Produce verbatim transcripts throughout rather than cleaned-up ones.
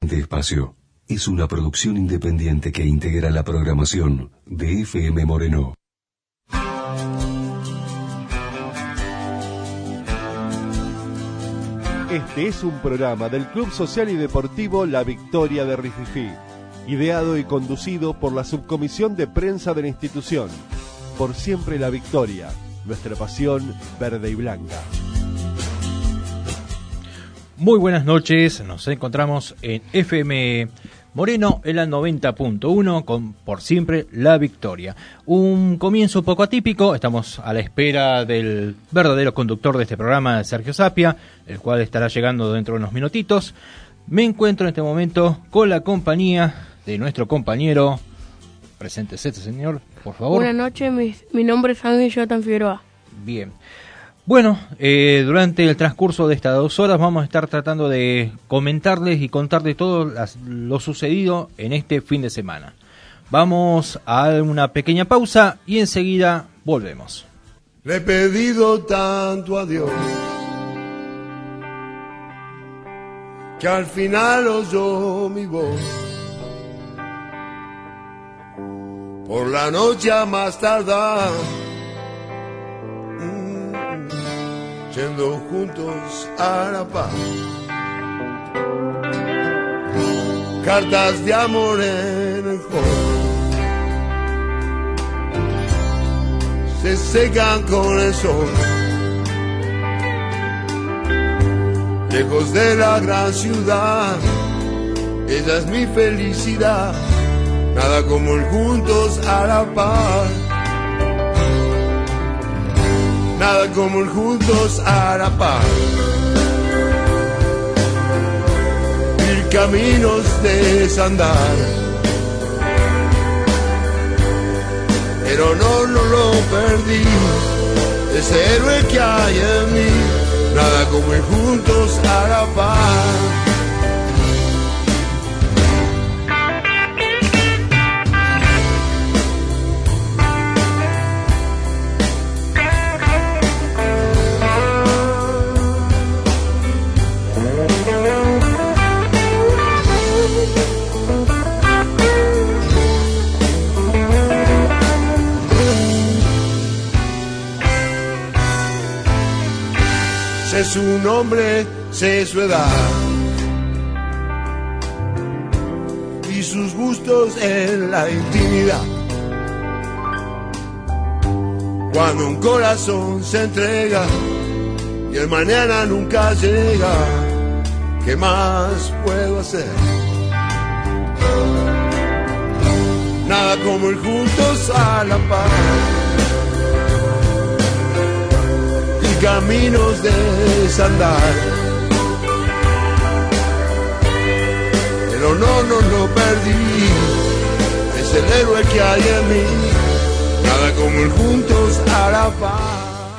Este espacio es una producción independiente que integra la programación de F M Moreno. Este es un programa del Club Social y Deportivo La Victoria de Rififí, ideado y conducido por la Subcomisión de Prensa de la institución. Por siempre la victoria, nuestra pasión verde y blanca. Muy buenas noches, nos encontramos en F M Moreno en la noventa punto uno con Por Siempre la Victoria. Un comienzo un poco atípico, estamos a la espera del verdadero conductor de este programa, Sergio Sapia, el cual estará llegando dentro de unos minutitos. Me encuentro en este momento con la compañía de nuestro compañero. Preséntese, señor, por favor. Buenas noches, mi, mi nombre es Ángel Jonathan Figueroa. Bien. Bueno, eh, durante el transcurso de estas dos horas vamos a estar tratando de comentarles y contarles todo las, lo sucedido en este fin de semana. Vamos a una pequeña pausa y enseguida volvemos. Le he pedido tanto a Dios que al final oyó mi voz. Por la noche a más tardar, yendo juntos a la paz. Cartas de amor en el hall se secan con el sol. Lejos de la gran ciudad, ella es mi felicidad. Nada como el juntos a la paz. Nada como el juntos a la paz. Mil caminos de desandar, pero no, no lo perdí. Ese héroe que hay en mí. Nada como el juntos a la paz. Sé su nombre, sé su edad y sus gustos en la intimidad. Cuando un corazón se entrega y el mañana nunca llega, ¿qué más puedo hacer? Nada como el juntos a la paz. Caminos de desandar, pero no, no lo perdí. Es el héroe que hay en mí. Nada como el juntos a la paz.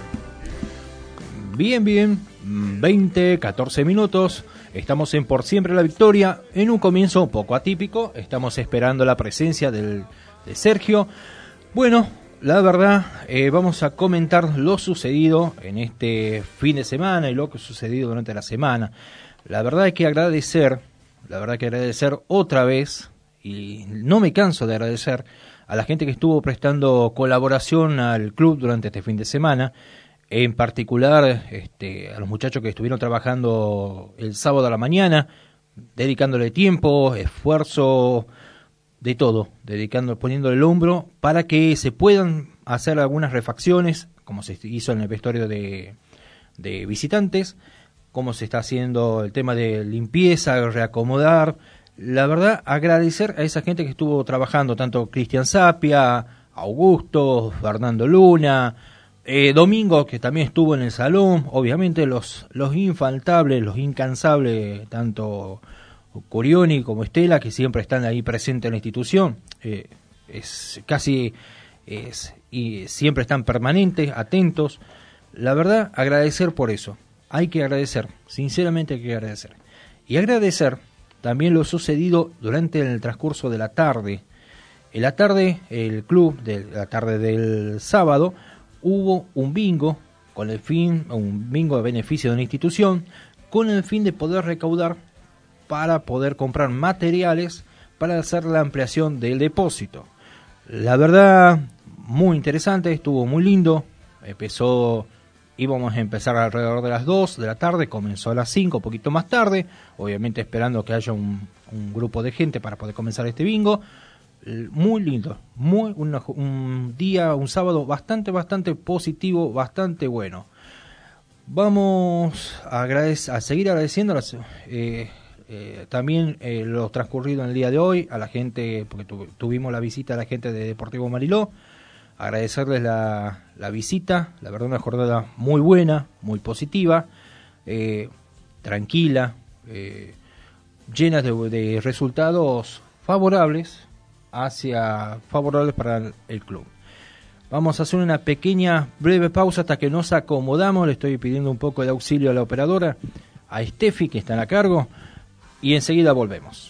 Bien, bien, veinte, catorce minutos. Estamos en Por Siempre la Victoria. En un comienzo un poco atípico. Estamos esperando la presencia del, de Sergio. Bueno, la verdad, eh, vamos a comentar lo sucedido en este fin de semana y lo que ha sucedido durante la semana. La verdad hay que agradecer, la verdad hay que agradecer otra vez, y no me canso de agradecer a la gente que estuvo prestando colaboración al club durante este fin de semana, en particular este, a los muchachos que estuvieron trabajando el sábado a la mañana, dedicándole tiempo, esfuerzo, de todo, dedicando, poniéndole el hombro para que se puedan hacer algunas refacciones, como se hizo en el vestuario de, de visitantes, como se está haciendo el tema de limpieza, reacomodar. La verdad, agradecer a esa gente que estuvo trabajando, tanto Cristian Sapia, Augusto, Fernando Luna, eh, Domingo, que también estuvo en el salón, obviamente los, los infaltables, los incansables, tanto Corioni como Estela, que siempre están ahí presentes en la institución, eh, es casi es, y siempre están permanentes, atentos. La verdad, agradecer por eso. Hay que agradecer, sinceramente hay que agradecer. Y agradecer también lo sucedido durante el transcurso de la tarde. En la tarde, el club, de la tarde del sábado, hubo un bingo, con el fin, un bingo de beneficio de una institución, con el fin de poder recaudar para poder comprar materiales para hacer la ampliación del depósito. La verdad, muy interesante, estuvo muy lindo. Empezó, íbamos a empezar alrededor de las dos de la tarde, comenzó a las cinco, un poquito más tarde, obviamente esperando que haya un, un grupo de gente para poder comenzar este bingo. Muy lindo, muy una, un día, un sábado bastante, bastante positivo, bastante bueno. Vamos a, agradec- a seguir agradeciendo las, eh, eh, también eh, lo transcurrido en el día de hoy a la gente, porque tu, tuvimos la visita a la gente de Deportivo Mariló. Agradecerles la, la visita, la verdad una jornada muy buena, muy positiva, eh, tranquila, eh, llena de, de resultados favorables hacia favorables para el, el club. Vamos a hacer una pequeña breve pausa hasta que nos acomodamos. Le estoy pidiendo un poco de auxilio a la operadora, a Steffi, que está a cargo, y enseguida volvemos.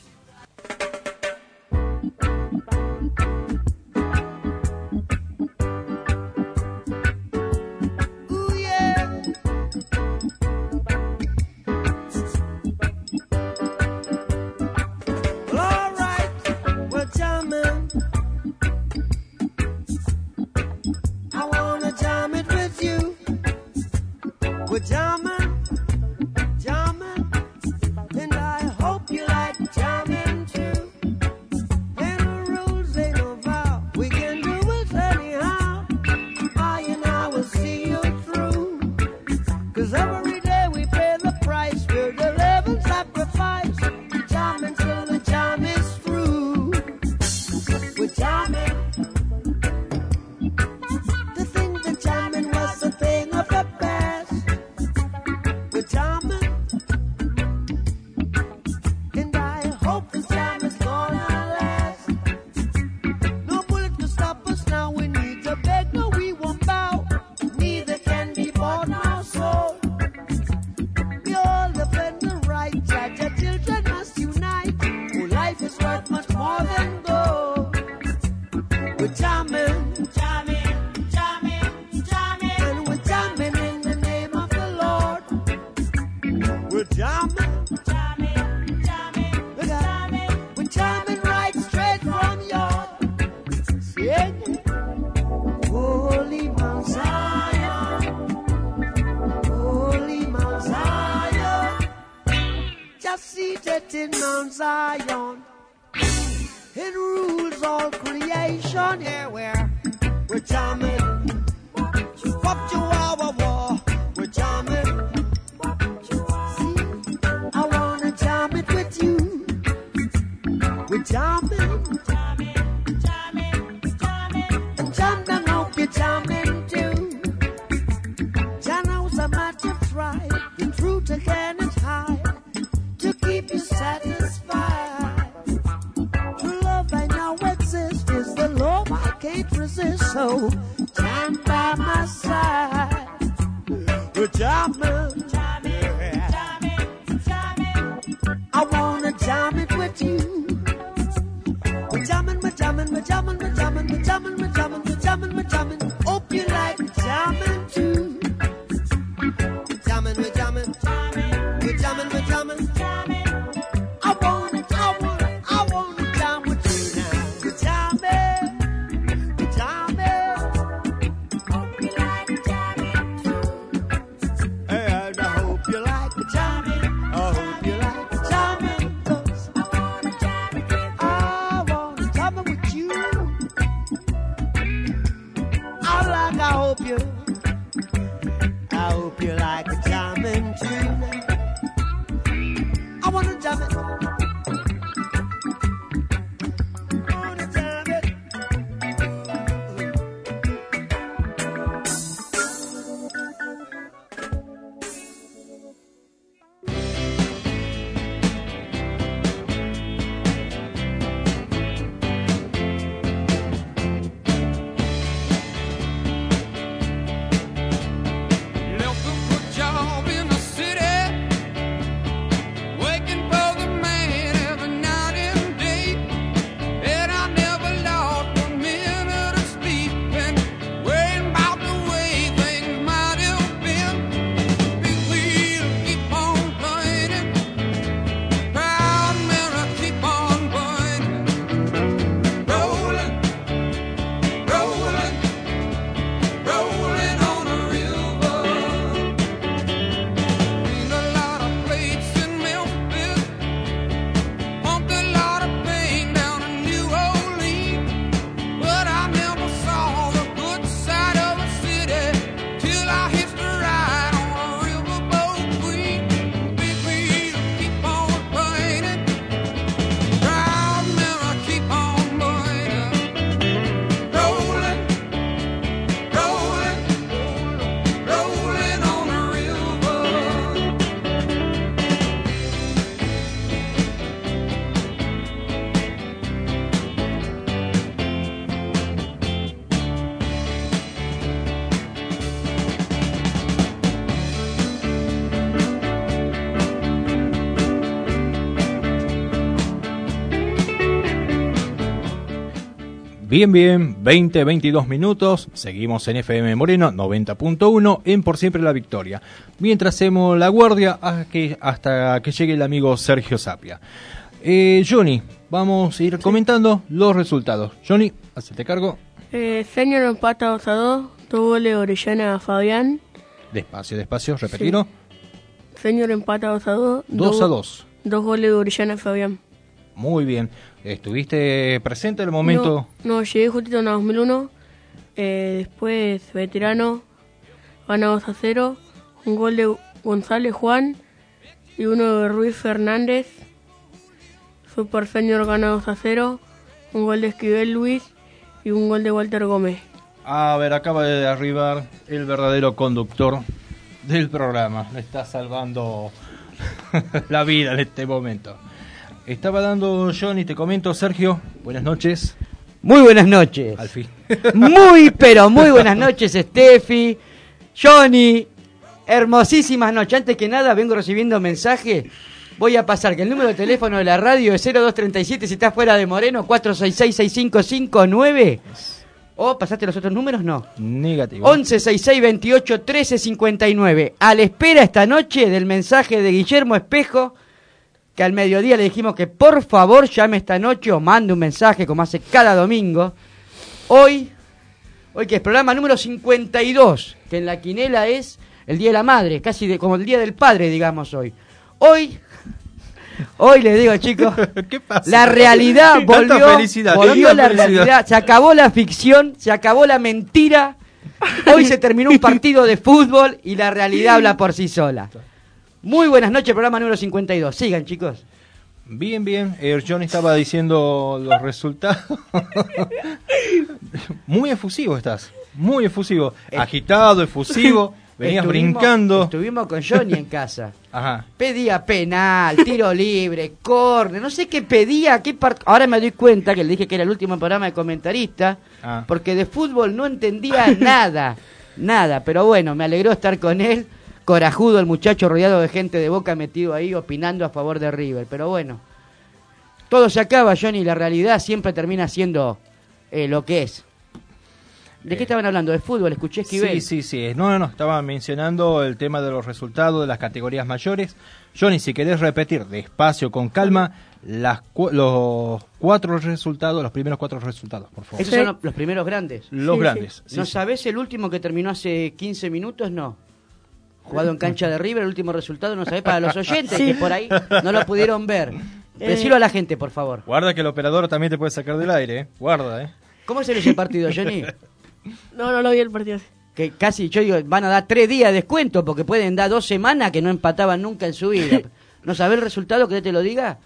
Bien, bien, veinte, veintidós minutos, seguimos en F M Moreno noventa punto uno en Por Siempre la Victoria, mientras hacemos la guardia hasta que, hasta que llegue el amigo Sergio Sapia. Eh, Johnny, vamos a ir sí. comentando los resultados. Johnny, hacete cargo. Eh, Señor empata dos a dos, dos goles de Orellana a Fabián. Despacio, despacio, repetilo. Sí. Señor empata dos a dos. dos a dos. Dos goles de Orellana a Fabián. Muy bien. ¿Estuviste presente en el momento? No, no llegué justito en el dos mil uno. Eh, después, Veterano gana dos a cero. Un gol de González Juan y uno de Ruiz Fernández. Super Señor gana dos a cero. Un gol de Esquivel Luis y un gol de Walter Gómez. A ver, acaba de arribar el verdadero conductor del programa. Le está salvando la vida en este momento. Estaba dando Johnny, te comento, Sergio, buenas noches. Muy buenas noches. Al fin. Muy, pero muy buenas noches, Steffi, Johnny, hermosísimas noches. Antes que nada, vengo recibiendo mensajes. Voy a pasar que el número de teléfono de la radio es cero dos treinta y siete si estás fuera de Moreno, cuatro seis seis, seis cinco cinco nueve. ¿O pasaste los otros números? No. Negativo. once sesenta y seis veintiocho trece cincuenta y nueve. A la espera esta noche del mensaje de Guillermo Espejo, que al mediodía le dijimos que por favor llame esta noche o mande un mensaje como hace cada domingo. Hoy, hoy que es programa número cincuenta y dos, que en la quinela es el Día de la Madre, casi de, como el Día del Padre, digamos hoy. Hoy, hoy les digo, chicos, ¿qué pasa? La realidad volvió, felicidad, volvió la felicidad. realidad, se acabó la ficción, se acabó la mentira. Hoy se terminó un partido de fútbol y la realidad habla por sí sola. Muy buenas noches, programa número cincuenta y dos. Sigan, chicos. Bien, bien. Eh, Johnny estaba diciendo los resultados. Muy efusivo estás. Muy efusivo. Eh. Agitado, efusivo. Venías estuvimos, brincando. Estuvimos con Johnny en casa. Ajá. Pedía penal, tiro libre, córner. No sé qué pedía. Qué part... Ahora me doy cuenta que le dije que era el último programa de comentarista. Ah. Porque de fútbol no entendía nada. Nada. Pero bueno, me alegró estar con él. Corajudo el muchacho, rodeado de gente de Boca, metido ahí opinando a favor de River. Pero bueno, todo se acaba, Johnny, y la realidad siempre termina siendo eh, lo que es. ¿De eh, qué estaban hablando? ¿De fútbol? Escuché Esquivel. Sí, sí, sí. No, no, no. Estaba mencionando el tema de los resultados de las categorías mayores. Johnny, si querés repetir despacio, con calma, las cu- los cuatro resultados, los primeros cuatro resultados, por favor. ¿Esos son los, los primeros grandes? Los sí, grandes. Sí. Sí, ¿No sí. sabés el último que terminó hace quince minutos? No. Jugado en cancha de River, el último resultado, no sabés, para los oyentes sí. que por ahí no lo pudieron ver. Eh. Decilo a la gente, por favor. Guarda que el operador también te puede sacar del aire, ¿eh? Guarda, ¿eh? ¿Cómo se ese partido, Johnny? No, no lo vi el partido. Que casi, yo digo, van a dar tres días de descuento porque pueden dar dos semanas que no empataban nunca en su vida. ¿No sabés el resultado, que te lo diga?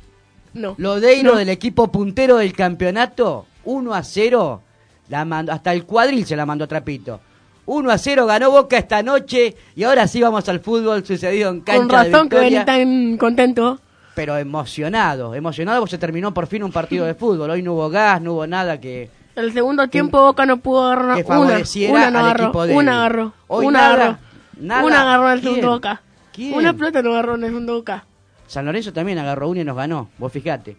No. Lodeiro, no. del equipo puntero del campeonato, uno a cero, la mandó, hasta el cuadril se la mandó a Trapito. uno a cero ganó Boca esta noche y ahora sí vamos al fútbol sucedido en cancha Con razón de Victoria. que venís tan contento. Pero emocionado, emocionado porque se terminó por fin un partido de fútbol. Hoy no hubo gas, no hubo nada que... El segundo tiempo Boca no pudo agarrar que una, favoreciera una no al agarró, equipo de una agarró, Hoy una nada, agarró, nada. una agarró en el ¿Quién? segundo Boca. ¿Quién? Una pelota no agarró en el segundo Boca. San Lorenzo también agarró una y nos ganó, vos fijate.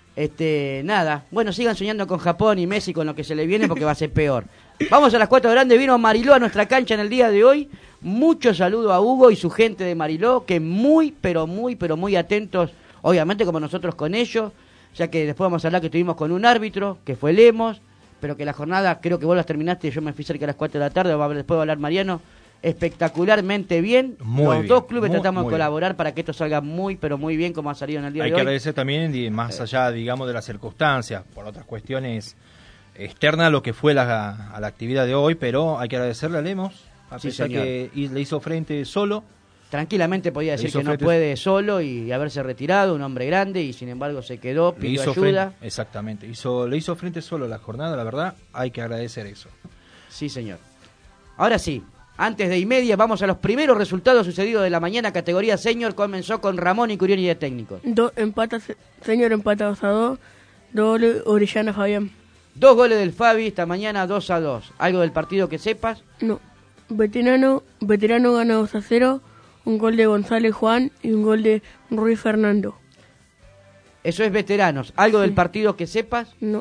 Este, nada, bueno, sigan soñando con Japón y Messi con lo que se le viene porque va a ser peor. Vamos a las cuatro grandes, vino Mariló a nuestra cancha en el día de hoy. Mucho saludo a Hugo y su gente de Mariló, que muy, pero muy, pero muy atentos, obviamente como nosotros con ellos, ya que después vamos a hablar que estuvimos con un árbitro, que fue Lemos, pero que la jornada, creo que vos las terminaste, yo me fui cerca a las cuatro de la tarde, después va a hablar Mariano, espectacularmente bien. Muy Los bien, dos clubes muy, tratamos muy de colaborar bien. Para que esto salga muy, pero muy bien como ha salido en el día Hay de hoy. que agradecer también, y más allá, digamos, de las circunstancias, por otras cuestiones externas a lo que fue la, a la actividad de hoy, pero hay que agradecerle a Lemos, a Sí, pesar señor. que le hizo frente solo. Tranquilamente podía decir hizo que no frente- puede solo y haberse retirado, un hombre grande, y sin embargo se quedó, Le pidió hizo ayuda. frente, exactamente, hizo, le hizo frente solo a la jornada, la verdad, hay que agradecer eso. Sí, señor. Ahora sí, antes de y media vamos a los primeros resultados sucedidos de la mañana. Categoría senior comenzó con Ramón y Curioni de técnicos. Do, empata, señor empata dos a dos. Doble Orellana Fabián. Dos goles del Fabi esta mañana, dos a dos. ¿Algo del partido que sepas? No. Veterano, veterano gana dos a cero. Un gol de González Juan y un gol de Ruiz Fernando. Eso es veteranos. ¿Algo Sí. del partido que sepas? No.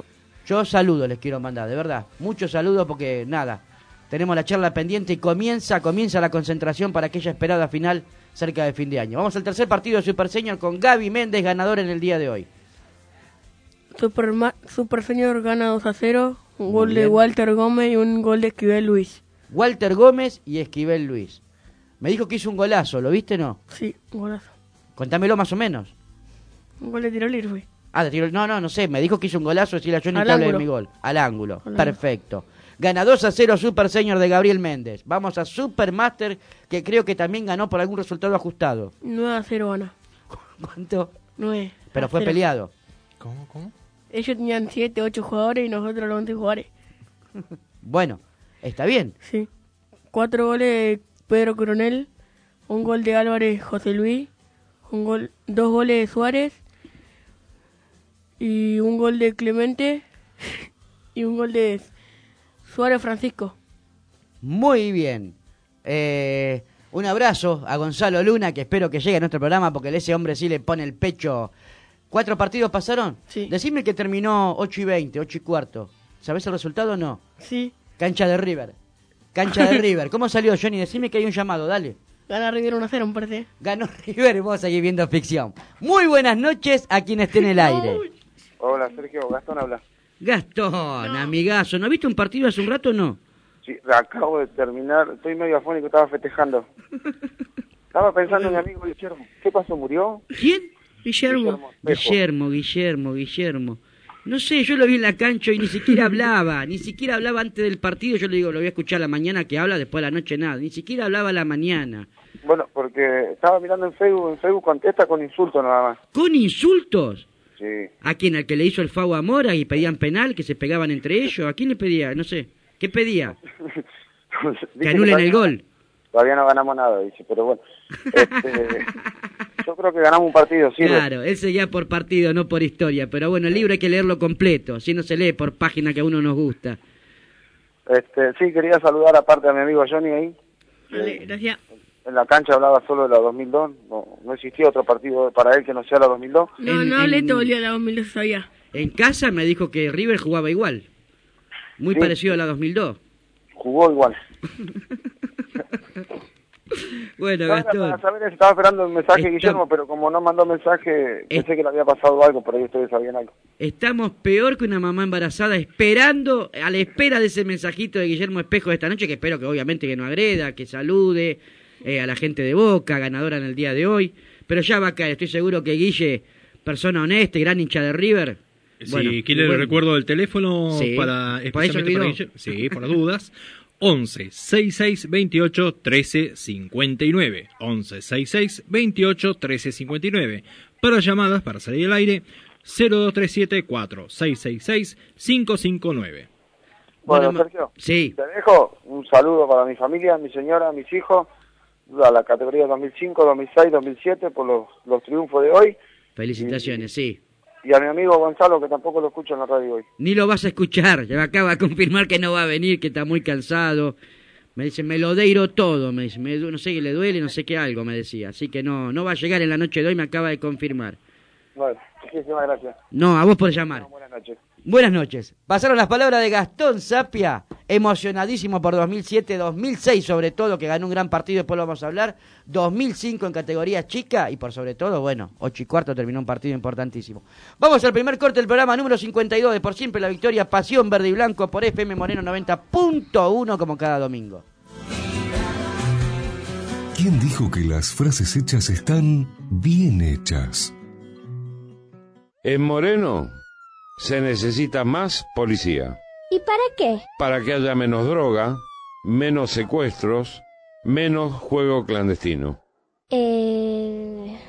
Yo saludos les quiero mandar, de verdad. Muchos saludos porque, nada, tenemos la charla pendiente y comienza, comienza la concentración para aquella esperada final cerca de fin de año. Vamos al tercer partido de Super Senior con Gaby Méndez, ganador en el día de hoy. Super, Super Senior gana dos a cero, un Muy gol bien. de Walter Gómez y un gol de Esquivel Luis. Walter Gómez y Esquivel Luis. Me dijo que hizo un golazo, ¿lo viste o no? Sí, un golazo. Contámelo más o menos. Un gol de tiro libre fue. Ah, de tiro, no, no, no sé, me dijo que hizo un golazo, decirle a Johnny Al que hable de ángulo. mi gol. Al ángulo, Al perfecto. Gana dos a cero Super Senior de Gabriel Méndez. Vamos a Supermaster, que creo que también ganó por algún resultado ajustado. nueve a cero gana. ¿Cuánto? nueve. Pero a fue cero. peleado. ¿Cómo, cómo? Ellos tenían siete, ocho jugadores y nosotros los once jugadores. Bueno, está bien. Sí. Cuatro goles de Pedro Coronel, un gol de Álvarez José Luis, un gol, dos goles de Suárez y un gol de Clemente y un gol de Suárez Francisco. Muy bien. Eh, un abrazo a Gonzalo Luna, que espero que llegue a nuestro programa porque ese hombre sí le pone el pecho. ¿Cuatro partidos pasaron? Sí. Decime que terminó ocho y veinte, ocho y cuarto. ¿Sabés el resultado o no? Sí. Cancha de River. Cancha de River. ¿Cómo salió, Johnny? Decime que hay un llamado, dale. Gana River uno a cero, me parece. Ganó River y vamos a seguir viendo ficción. Muy buenas noches a quien esté en el aire. Hola, Sergio, Gastón habla. Gastón, amigazo, ¿no viste un partido hace un rato o no? Sí, acabo de terminar, estoy medio afónico, estaba festejando. Estaba pensando en mi amigo Guillermo. ¿Qué pasó, murió? ¿Quién? Guillermo. Guillermo, Guillermo, Guillermo. No sé, yo lo vi en la cancha y ni siquiera hablaba, ni siquiera hablaba antes del partido. Yo le digo, lo voy a escuchar a la mañana que habla, después a la noche nada. Ni siquiera hablaba a la mañana. Bueno, porque estaba mirando en Facebook, en Facebook contesta con insultos nada más. ¿Con insultos? Sí. ¿A quién? ¿Al que le hizo el FAU a Mora y pedían penal, que se pegaban entre ellos? ¿A quién le pedía? No sé. ¿Qué pedía? Dice Que anulen todavía el no- gol. Todavía no ganamos nada, dice, pero bueno. Este, yo creo que ganamos un partido, sí. Claro, él seguía por partido, no por historia. Pero bueno, el libro hay que leerlo completo, así no se lee por página que a uno nos gusta. Este, sí, quería saludar aparte a mi amigo Johnny ahí. Dale, gracias. En la cancha hablaba solo de la dos mil dos, no, no existía otro partido para él que no sea la dos mil dos. No, En- no hablé en- todo el día de la dos mil dos todavía. En casa me dijo que River jugaba igual. Muy Sí. parecido a la dos mil dos. Jugó igual. Bueno, No, era Gastón. para saber, estaba esperando el mensaje de Está- Guillermo, pero como no mandó mensaje, pensé que le había pasado algo, por ahí ustedes sabían algo. Estamos peor que una mamá embarazada esperando, a la espera de ese mensajito de Guillermo Espejo de esta noche, que espero que obviamente que no agreda, que salude eh, a la gente de Boca, ganadora en el día de hoy. Pero ya va a caer, estoy seguro que Guille, persona honesta y gran hincha de River. Si bueno, quiere el bueno. recuerdo del teléfono Sí. para ¿Por ahí se especialmente para olvidó? Guille- sí, por las dudas. once sesenta y seis veintiocho trece cincuenta y nueve. once sesenta y seis veintiocho trece cincuenta y nueve. Para llamadas, para salir al aire, cero dos tres siete cuatro seis seis seis cinco cinco nueve. Bueno, Bueno, ma- Sergio, sí. te dejo un saludo para mi familia, mi señora, mis hijos, a la categoría dos mil cinco, dos mil seis, dos mil siete por los, los triunfos de hoy, Felicitaciones, sí. y a mi amigo Gonzalo, que tampoco lo escucho en la radio hoy. Ni lo vas a escuchar, ya me acaba de confirmar que no va a venir, que está muy cansado. Me dice, me lo deiro todo, me dice, me du- no sé qué le duele, no sé qué algo, me decía. Así que no, no va a llegar en la noche de hoy, me acaba de confirmar. Bueno, muchísimas gracias. No, a vos por llamar. Buenas noches. Buenas noches. Pasaron las palabras de Gastón Sapia, emocionadísimo por dos mil siete, dos mil seis sobre todo, que ganó un gran partido, después lo vamos a hablar, dos mil cinco en categoría chica y por sobre todo, bueno, ocho y cuarto terminó un partido importantísimo. Vamos al primer corte del programa número cincuenta y dos de Por Siempre la Victoria, Pasión Verde y Blanco por F M Moreno noventa punto uno como cada domingo. ¿Quién dijo que las frases hechas están bien hechas? En Moreno se necesita más policía, ¿Y para qué? para que haya menos droga, menos secuestros, menos juego clandestino. Eh...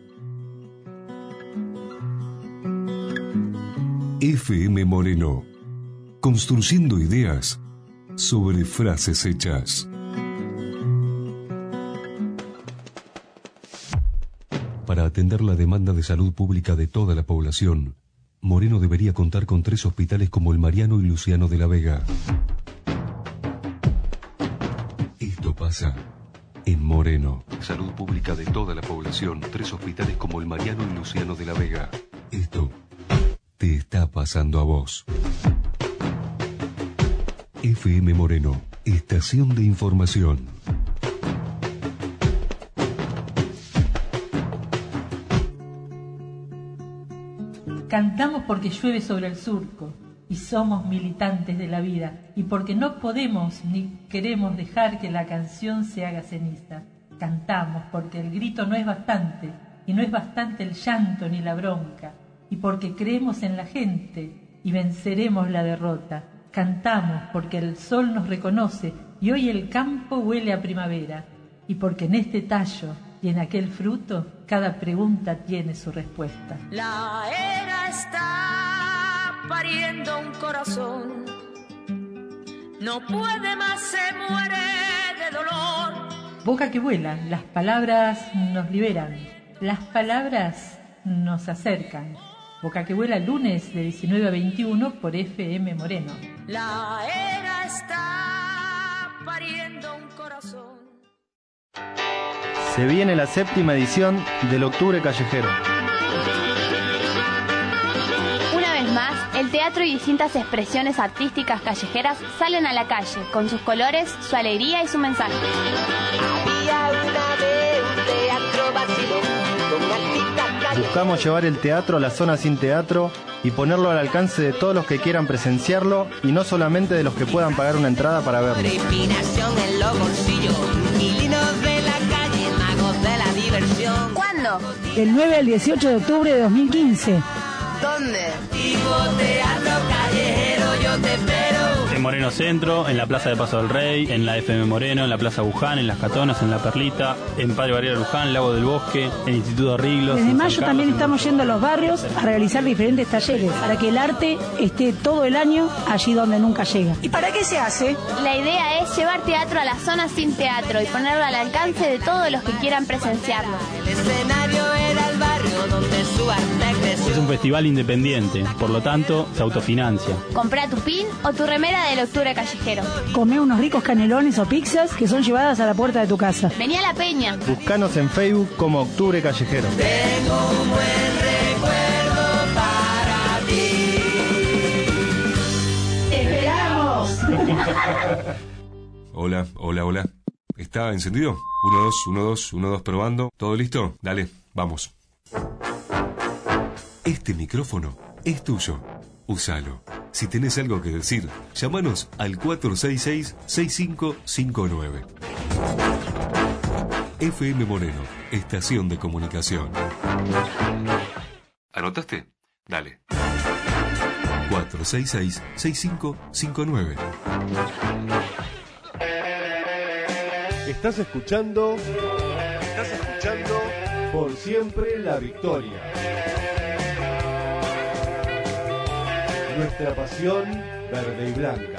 F M Moreno, construyendo ideas sobre frases hechas. Para atender la demanda de salud pública de toda la población, Moreno debería contar con tres hospitales como el Mariano y Luciano de la Vega. Esto pasa en Moreno. Salud pública de toda la población, tres hospitales como el Mariano y Luciano de la Vega. Esto te está pasando a vos. F M Moreno, estación de información. Cantamos porque llueve sobre el surco y somos militantes de la vida y porque no podemos ni queremos dejar que la canción se haga ceniza. Cantamos porque el grito no es bastante y no es bastante el llanto ni la bronca y porque creemos en la gente y venceremos la derrota. Cantamos porque el sol nos reconoce y hoy el campo huele a primavera y porque en este tallo y en aquel fruto cada pregunta tiene su respuesta. La era está pariendo un corazón, no puede más, se muere de dolor. Boca que vuela, las palabras nos liberan, las palabras nos acercan. Boca que vuela, lunes de diecinueve a veintiuno por F M Moreno. La era está pariendo un corazón. Se viene la séptima edición del Octubre Callejero. Una vez más, el teatro y distintas expresiones artísticas callejeras salen a la calle, con sus colores, su alegría y su mensaje. Había una vez un teatro vacío, con artistas callejeros. Buscamos llevar el teatro a la zona sin teatro y ponerlo al alcance de todos los que quieran presenciarlo y no solamente de los que puedan pagar una entrada para verlo. Inspiración en los bolsillos, inquilinos de la calle, magos de la diversión. ¿Cuándo? Del nueve al dieciocho de octubre de dos mil quince. ¿Dónde? Tipo teatro callejero, yo te espero. En Moreno Centro, en la Plaza de Paso del Rey, en la F M Moreno, en la Plaza Buján, en Las Catonas, en La Perlita, en Padre Barriera Luján, Lago del Bosque, en Instituto Riglos. Desde en mayo San también Carlos, estamos yendo a los barrios a realizar diferentes talleres para que el arte esté todo el año allí donde nunca llega. ¿Y para qué se hace? La idea es llevar teatro a la zona sin teatro y ponerlo al alcance de todos los que quieran presenciarlo. El escenario era el barrio donde su arte creció. Es un festival independiente, por lo tanto, se autofinancia. Comprá tu pin o tu remera del Octubre Callejero. Comé unos ricos canelones o pizzas que son llevadas a la puerta de tu casa. Vení a la peña. Buscanos en Facebook como Octubre Callejero. Tengo un buen recuerdo para ti. ¡Esperamos! Hola, hola, hola. ¿Está encendido? uno, dos, uno, dos, uno, dos, probando. ¿Todo listo? Dale, vamos. Este micrófono es tuyo. Úsalo. Si tenés algo que decir, llámanos al cuatro seis seis, seis cinco cinco nueve. F M Moreno, estación de comunicación. ¿Anotaste? Dale. cuatro seis seis, seis cinco cinco nueve. Estás escuchando. Estás escuchando Por Siempre la Victoria. Nuestra pasión verde y blanca.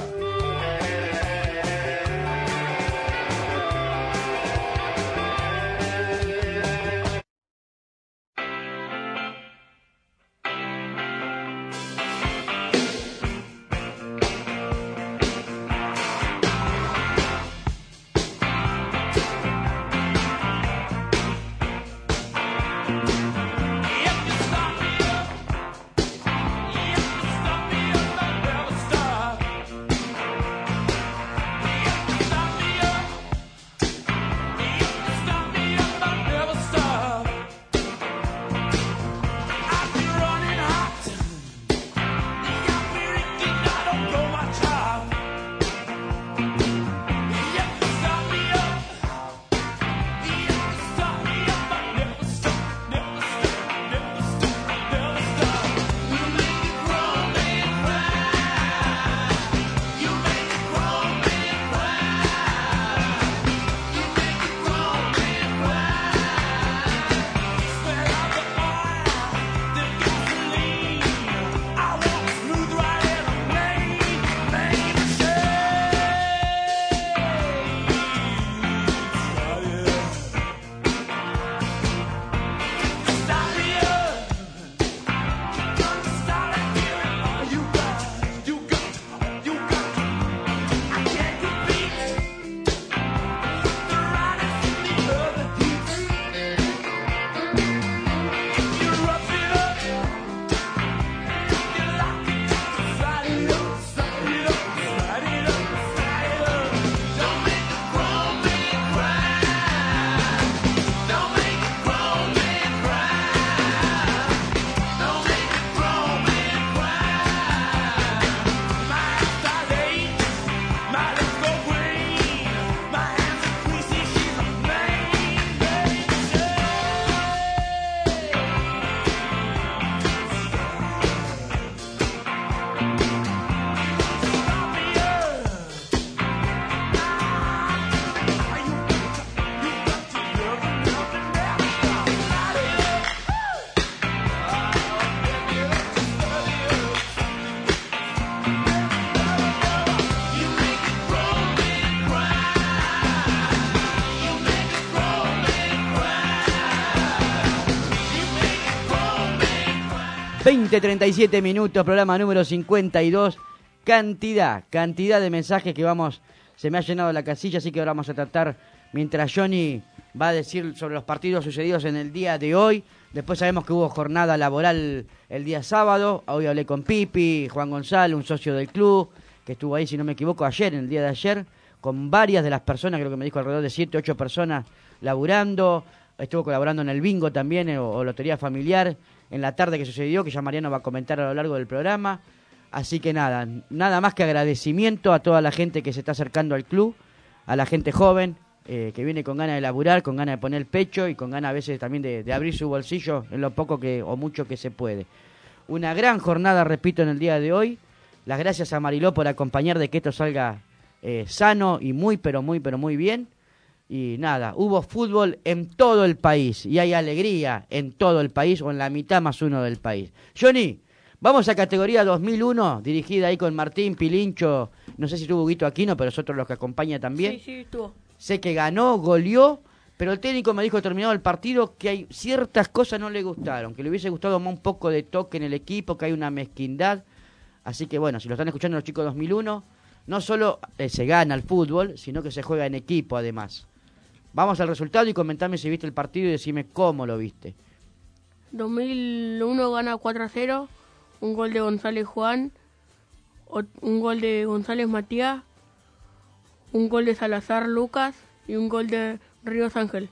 veinte treinta y siete minutos, programa número cincuenta y dos. Cantidad, cantidad de mensajes que vamos, se me ha llenado la casilla, así que ahora vamos a tratar, mientras Johnny va a decir sobre los partidos sucedidos en el día de hoy. Después sabemos que hubo jornada laboral el día sábado. Hoy hablé con Pipi, Juan Gonzalo, un socio del club, que estuvo ahí, si no me equivoco, ayer, en el día de ayer, con varias de las personas, creo que me dijo alrededor de siete, ocho personas laburando. Estuvo colaborando en el bingo también, o, o lotería familiar, en la tarde que sucedió, que ya Mariano va a comentar a lo largo del programa. Así que nada, nada más que agradecimiento a toda la gente que se está acercando al club, a la gente joven, eh, que viene con ganas de laburar, con ganas de poner el pecho y con ganas a veces también de, de abrir su bolsillo en lo poco que o mucho que se puede. Una gran jornada, repito, en el día de hoy. Las gracias a Mariló por acompañar de que esto salga eh, sano y muy, pero muy, pero muy bien. Y nada, hubo fútbol en todo el país y hay alegría en todo el país, o en la mitad más uno del país. Johnny, vamos a categoría dos mil uno, dirigida ahí con Martín Pilincho, no sé si tuvo Huguito Aquino, pero es otro de los que acompaña también. Sí, sí, estuvo. Sé que ganó, goleó, pero el técnico me dijo terminado el partido que hay ciertas cosas no le gustaron, que le hubiese gustado más un poco de toque en el equipo, que hay una mezquindad. Así que bueno, si lo están escuchando los chicos dos mil uno, no solo eh, se gana el fútbol, sino que se juega en equipo además. Vamos al resultado y comentame si viste el partido y decime cómo lo viste. dos mil uno gana cuatro a cero, un gol de González Juan, un gol de González Matías, un gol de Salazar Lucas y un gol de Ríos Ángel.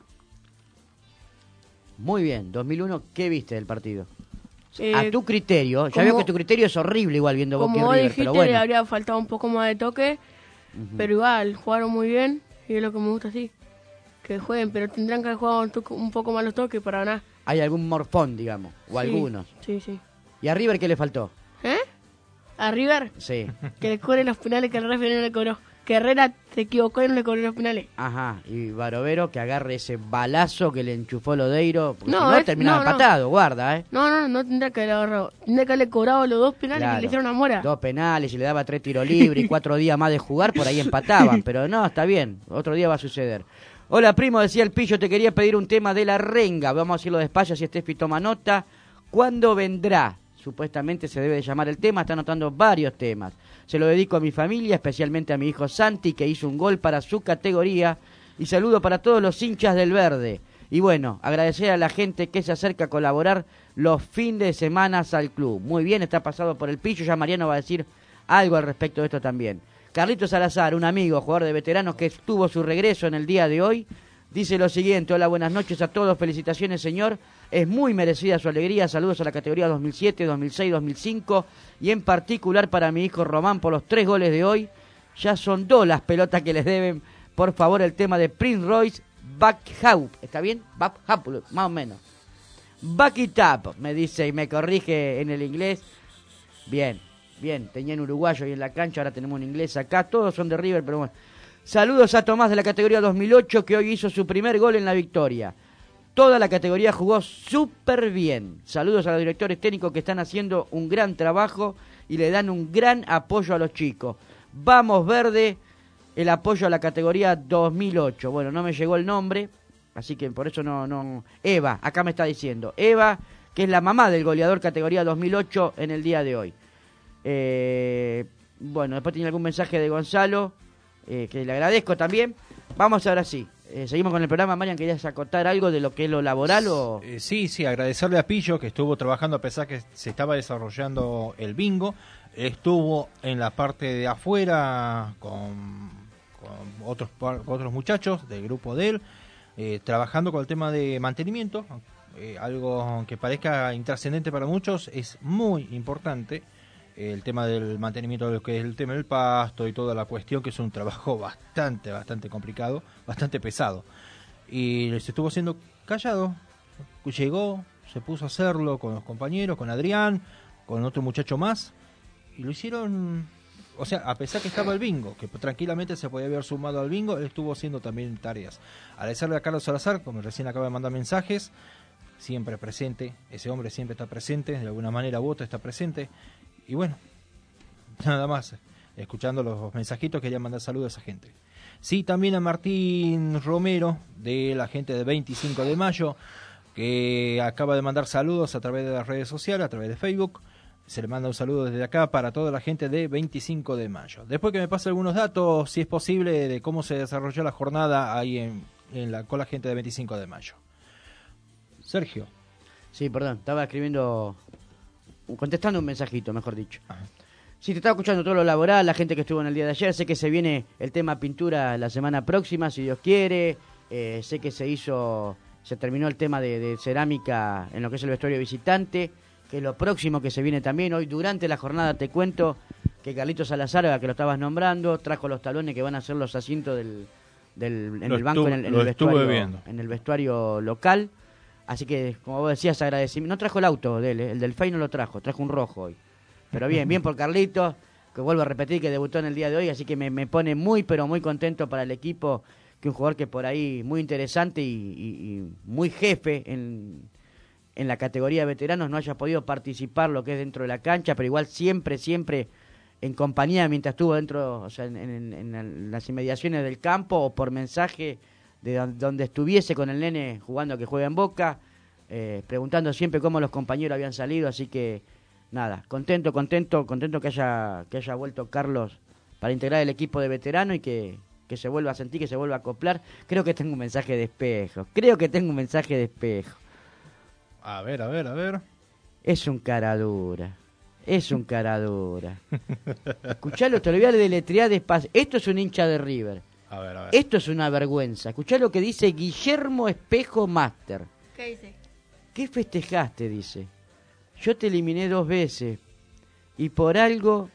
Muy bien, dos mil uno, ¿qué viste del partido? Eh, a tu criterio, ya como, veo que tu criterio es horrible igual viendo Boca y River, River, dijiste, pero bueno. Le habría faltado un poco más de toque, uh-huh. Pero igual, jugaron muy bien y es lo que me gusta así. Que jueguen, pero tendrán que jugar un, un poco más los toques para ganar. Hay algún morfón, digamos, o sí, algunos. Sí, sí. ¿Y a River qué le faltó? ¿Eh? ¿A River? Sí. Que le cobre los penales que el referee no le cobró. Que Herrera se equivocó y no le cobró los penales. Ajá, y Barovero que agarre ese balazo que le enchufó Lodeiro, porque no, si no es, terminaba no, empatado, no. guarda, ¿eh? No, no, no tendría que haberle agarrado. Tendría que haberle cobrado los dos penales claro, que le hicieron a Mora. Dos penales y le daba tres tiros libres y cuatro días más de jugar, por ahí empataban. Pero no, está bien, otro día va a suceder. Hola, primo, decía el Pillo, te quería pedir un tema de La Renga. Vamos a decirlo despacio, si Steffi toma nota. ¿Cuándo vendrá? Supuestamente se debe de llamar el tema, está anotando varios temas. Se lo dedico a mi familia, especialmente a mi hijo Santi, que hizo un gol para su categoría. Y saludo para todos los hinchas del Verde. Y bueno, agradecer a la gente que se acerca a colaborar los fines de semana al club. Muy bien, está pasado por el Pillo, ya Mariano va a decir algo al respecto de esto también. Carlitos Salazar, un amigo, jugador de veteranos que tuvo su regreso en el día de hoy, dice lo siguiente: hola, buenas noches a todos, felicitaciones señor, es muy merecida su alegría, saludos a la categoría dos mil siete, dos mil seis, dos mil cinco y en particular para mi hijo Román por los tres goles de hoy, ya son dos las pelotas que les deben, por favor el tema de Prince Royce, Back Up, ¿está bien? Back Up, más o menos. Back It Up, me dice y me corrige en el inglés, bien. Bien, tenían uruguayo ahí en la cancha, ahora tenemos un inglés acá, todos son de River, pero bueno. Saludos a Tomás de la categoría dos mil ocho, que hoy hizo su primer gol en la victoria. Toda la categoría jugó súper bien. Saludos a los directores técnicos que están haciendo un gran trabajo y le dan un gran apoyo a los chicos. Vamos Verde, el apoyo a la categoría dos mil ocho. Bueno, no me llegó el nombre, así que por eso no... no. Eva, acá me está diciendo. Eva, que es la mamá del goleador categoría dos mil ocho en el día de hoy. Eh, bueno, después tiene algún mensaje de Gonzalo, eh, que le agradezco también. Vamos ahora sí, eh, seguimos con el programa. Marian, ¿querías acotar algo de lo que es lo laboral? O... Eh, sí, sí, agradecerle a Pillo que estuvo trabajando a pesar que se estaba desarrollando el bingo. Estuvo en la parte de afuera con, con otros, otros muchachos del grupo de él, eh, trabajando con el tema de mantenimiento, eh, algo que parezca intrascendente para muchos, es muy importante. El tema del mantenimiento de lo que es el tema del pasto y toda la cuestión, que es un trabajo bastante, bastante complicado, bastante pesado. Y se estuvo haciendo callado, llegó, se puso a hacerlo con los compañeros, con Adrián, con otro muchacho más, y lo hicieron, o sea, a pesar que estaba el bingo, que tranquilamente se podía haber sumado al bingo, él estuvo haciendo también tareas. Agradecerle a Carlos Salazar, como recién acaba de mandar mensajes, siempre presente, ese hombre siempre está presente, de alguna manera u otra está presente. Y bueno, nada más, escuchando los mensajitos, quería mandar saludos a esa gente. Sí, también a Martín Romero, de la gente de veinticinco de mayo, que acaba de mandar saludos a través de las redes sociales, a través de Facebook. Se le manda un saludo desde acá para toda la gente de veinticinco de mayo. Después que me pase algunos datos, si es posible, de cómo se desarrolló la jornada ahí en, en la, con la gente de veinticinco de mayo. Sergio. Sí, perdón, estaba escribiendo, contestando un mensajito, mejor dicho. Ajá. Sí, te estaba escuchando todo lo laboral, la gente que estuvo en el día de ayer. Sé que se viene el tema pintura la semana próxima, si Dios quiere. Eh, sé que se hizo, se terminó el tema de, de cerámica en lo que es el vestuario visitante, que es lo próximo que se viene también. Hoy durante la jornada te cuento que Carlitos Salazar, que lo estabas nombrando, trajo los talones que van a ser los asientos del, del, en lo el banco, estuve, en, el, en, lo el vestuario, viendo. en el vestuario local. Así que, como vos decías, agradecimiento. No trajo el auto de él, el del F A I no lo trajo, trajo un rojo hoy. Pero bien, bien por Carlitos, que vuelvo a repetir que debutó en el día de hoy, así que me, me pone muy, pero muy contento para el equipo, que un jugador que por ahí muy interesante y, y, y muy jefe en, en la categoría de veteranos no haya podido participar lo que es dentro de la cancha, pero igual siempre, siempre en compañía mientras estuvo dentro, o sea, en, en, en las inmediaciones del campo o por mensaje de donde estuviese con el nene jugando que juega en Boca, eh, preguntando siempre cómo los compañeros habían salido, así que nada, contento, contento, contento que haya que haya vuelto Carlos para integrar el equipo de veterano y que, que se vuelva a sentir, que se vuelva a acoplar. Creo que tengo un mensaje de Espejo, creo que tengo un mensaje de Espejo. A ver, a ver, a ver. Es un cara dura, es un cara dura. Escuchalo, te lo voy a deletrear despacio. Esto es un hincha de River. A ver, a ver. Esto es una vergüenza. Escuchá lo que dice Guillermo Espejo Master. ¿Qué dice? ¿Qué festejaste? Dice. Yo te eliminé dos veces. Y por algo...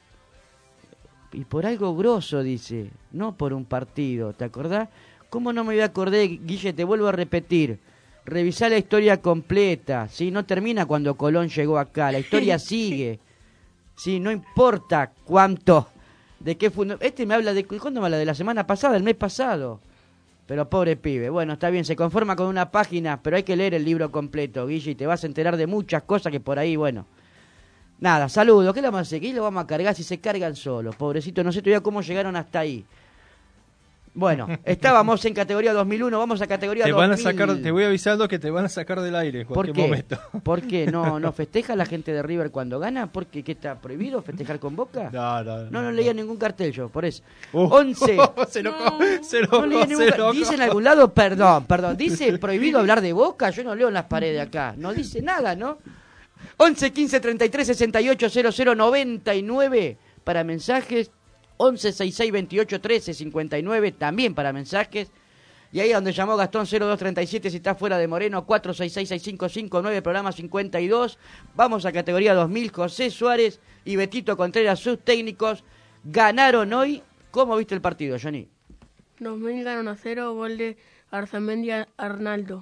Y por algo grosso, dice. No por un partido. ¿Te acordás? ¿Cómo no me voy a acordar, Guille? Te vuelvo a repetir. Revisá la historia completa. ¿Sí? No termina cuando Colón llegó acá. La historia sigue. ¿Sí? No importa cuánto... ¿De qué fue? Este me habla de... ¿Cuándo me habla? De la semana pasada, el mes pasado. Pero pobre pibe. Bueno, está bien, se conforma con una página, pero hay que leer el libro completo, Guille, y te vas a enterar de muchas cosas que por ahí, bueno... Nada, saludos. ¿Qué le vamos a hacer? ¿Qué lo vamos a cargar si se cargan solos? Pobrecito, no sé todavía cómo llegaron hasta ahí. Bueno, estábamos en categoría dos mil uno, vamos a categoría te dos mil. Van a sacar, te voy avisando que te van a sacar del aire en cualquier ¿Por qué? momento. ¿Por qué? ¿No, no festeja la gente de River cuando gana? ¿Por qué? ¿Qué está prohibido festejar con Boca? No, no, no. No, no leía ningún cartel yo, por eso. Uh, once. Se loco, se loco, no leía ningún se car- loco. ¿Dice en algún lado? Perdón, perdón. ¿Dice prohibido hablar de Boca? Yo no leo en las paredes acá. No dice nada, ¿no? once, quince, treinta y tres, sesenta y ocho, cero cero, noventa y nueve para mensajes. once, sesenta y seis, veintiocho, trece, cincuenta y nueve también para mensajes. Y ahí donde llamó Gastón, cero dos treinta y siete si está fuera de Moreno, cuatro seis seis, seis cinco cinco nueve, programa cincuenta y dos. Vamos a categoría dos mil, José Suárez y Betito Contreras, sus técnicos, ganaron hoy. ¿Cómo viste el partido, Johnny? dos mil ganaron a cero, gol de Arzamendi a Arnaldo.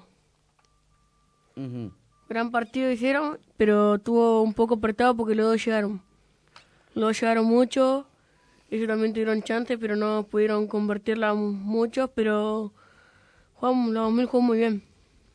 Uh-huh. Gran partido hicieron, pero tuvo un poco apretado porque los dos llegaron. Los dos llegaron mucho. Ellos también tuvieron chances, pero no pudieron convertirla muchos, pero Juan, la dos mil jugó muy bien.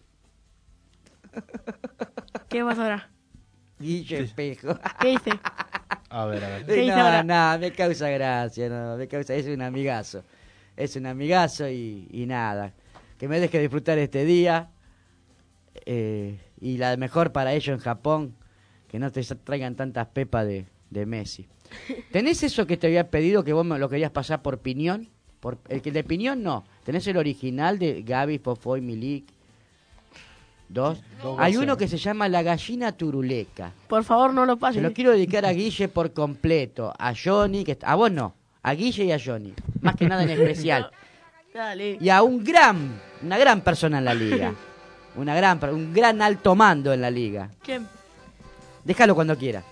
¿Qué pasa ahora? Guille Espejo. ¿Qué dice? A ver, a ver. ¿Qué dice no, ahora? no, me causa gracia, no, me causa, es un amigazo. Es un amigazo y, y nada. Que me deje disfrutar este día. Eh, y la mejor para ellos en Japón, que no te traigan tantas pepas de, de Messi. ¿Tenés eso que te había pedido que vos me lo querías pasar por Piñón? Por, el que de Piñón no. ¿Tenés el original de Gaby, Fofoy, Milik? Dos. Dos Hay veces. uno que se llama La Gallina Turuleca. Por favor, no lo Se pases. lo quiero dedicar a Guille por completo. A Johnny, que a vos no. A Guille y a Johnny. Más que nada en especial. Dale. Y a un gran, una gran persona en la liga. Una gran, un gran alto mando en la liga. ¿Quién? Déjalo cuando quiera.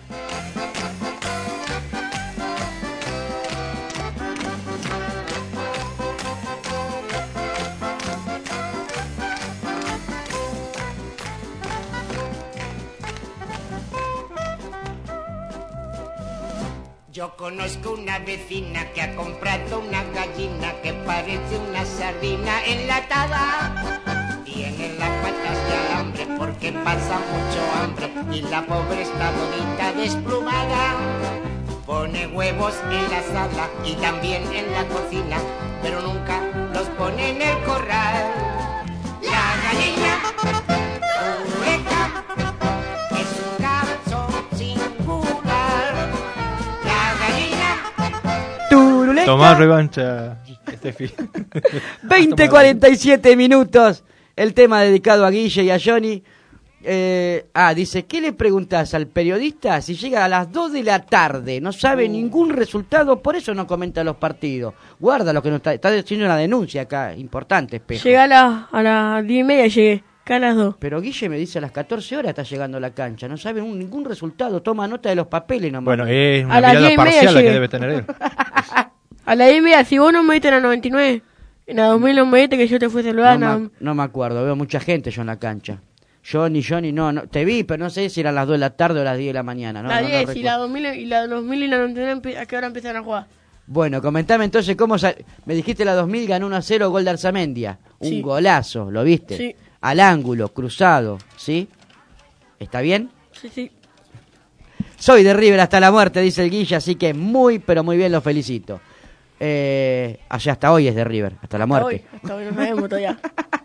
Yo conozco una vecina que ha comprado una gallina que parece una sardina enlatada. Tiene las patas de alambre porque pasa mucho hambre y la pobre está bonita desplumada. Pone huevos en la sala y también en la cocina, pero nunca los pone en el corral. La gallina Tomá revancha este fin. veinte cuarenta y siete minutos. El tema dedicado a Guille y a Johnny. Eh, ah, dice, ¿qué le preguntás al periodista si llega a las dos de la tarde? No sabe uh. ningún resultado, por eso no comenta los partidos. Guarda lo que nos está, está haciendo una denuncia acá, importante, Espejo. Llegué a, la, a las diez y media, llegué, acá a las dos. Pero Guille me dice a las catorce horas está llegando a la cancha, no sabe un, ningún resultado, toma nota de los papeles nomás. Bueno, es una mirada parcial la que debe tener él. A las diez y media, si vos no me diste en la noventa y nueve, en la dos mil no me diste que yo te fui a saludar. No, no, no me acuerdo, veo mucha gente yo en la cancha. Johnny, Johnny, no, no, te vi, pero no sé si eran las dos de la tarde o las diez de la mañana. No, las no, diez no y la dos mil y la dos mil y la noventa y nueve, ¿a qué hora empezaron a jugar? Bueno, comentame entonces cómo sal... me dijiste la dos mil ganó uno a cero gol de Arzamendia. Un sí. golazo, ¿lo viste? Sí. Al ángulo, cruzado, ¿sí? ¿Está bien? Sí, sí. Soy de River hasta la muerte, dice el Guille, así que muy, pero muy bien, lo felicito. Eh, allá hasta hoy es de River, hasta la hasta muerte. Hoy, hasta hoy no sabemos todavía.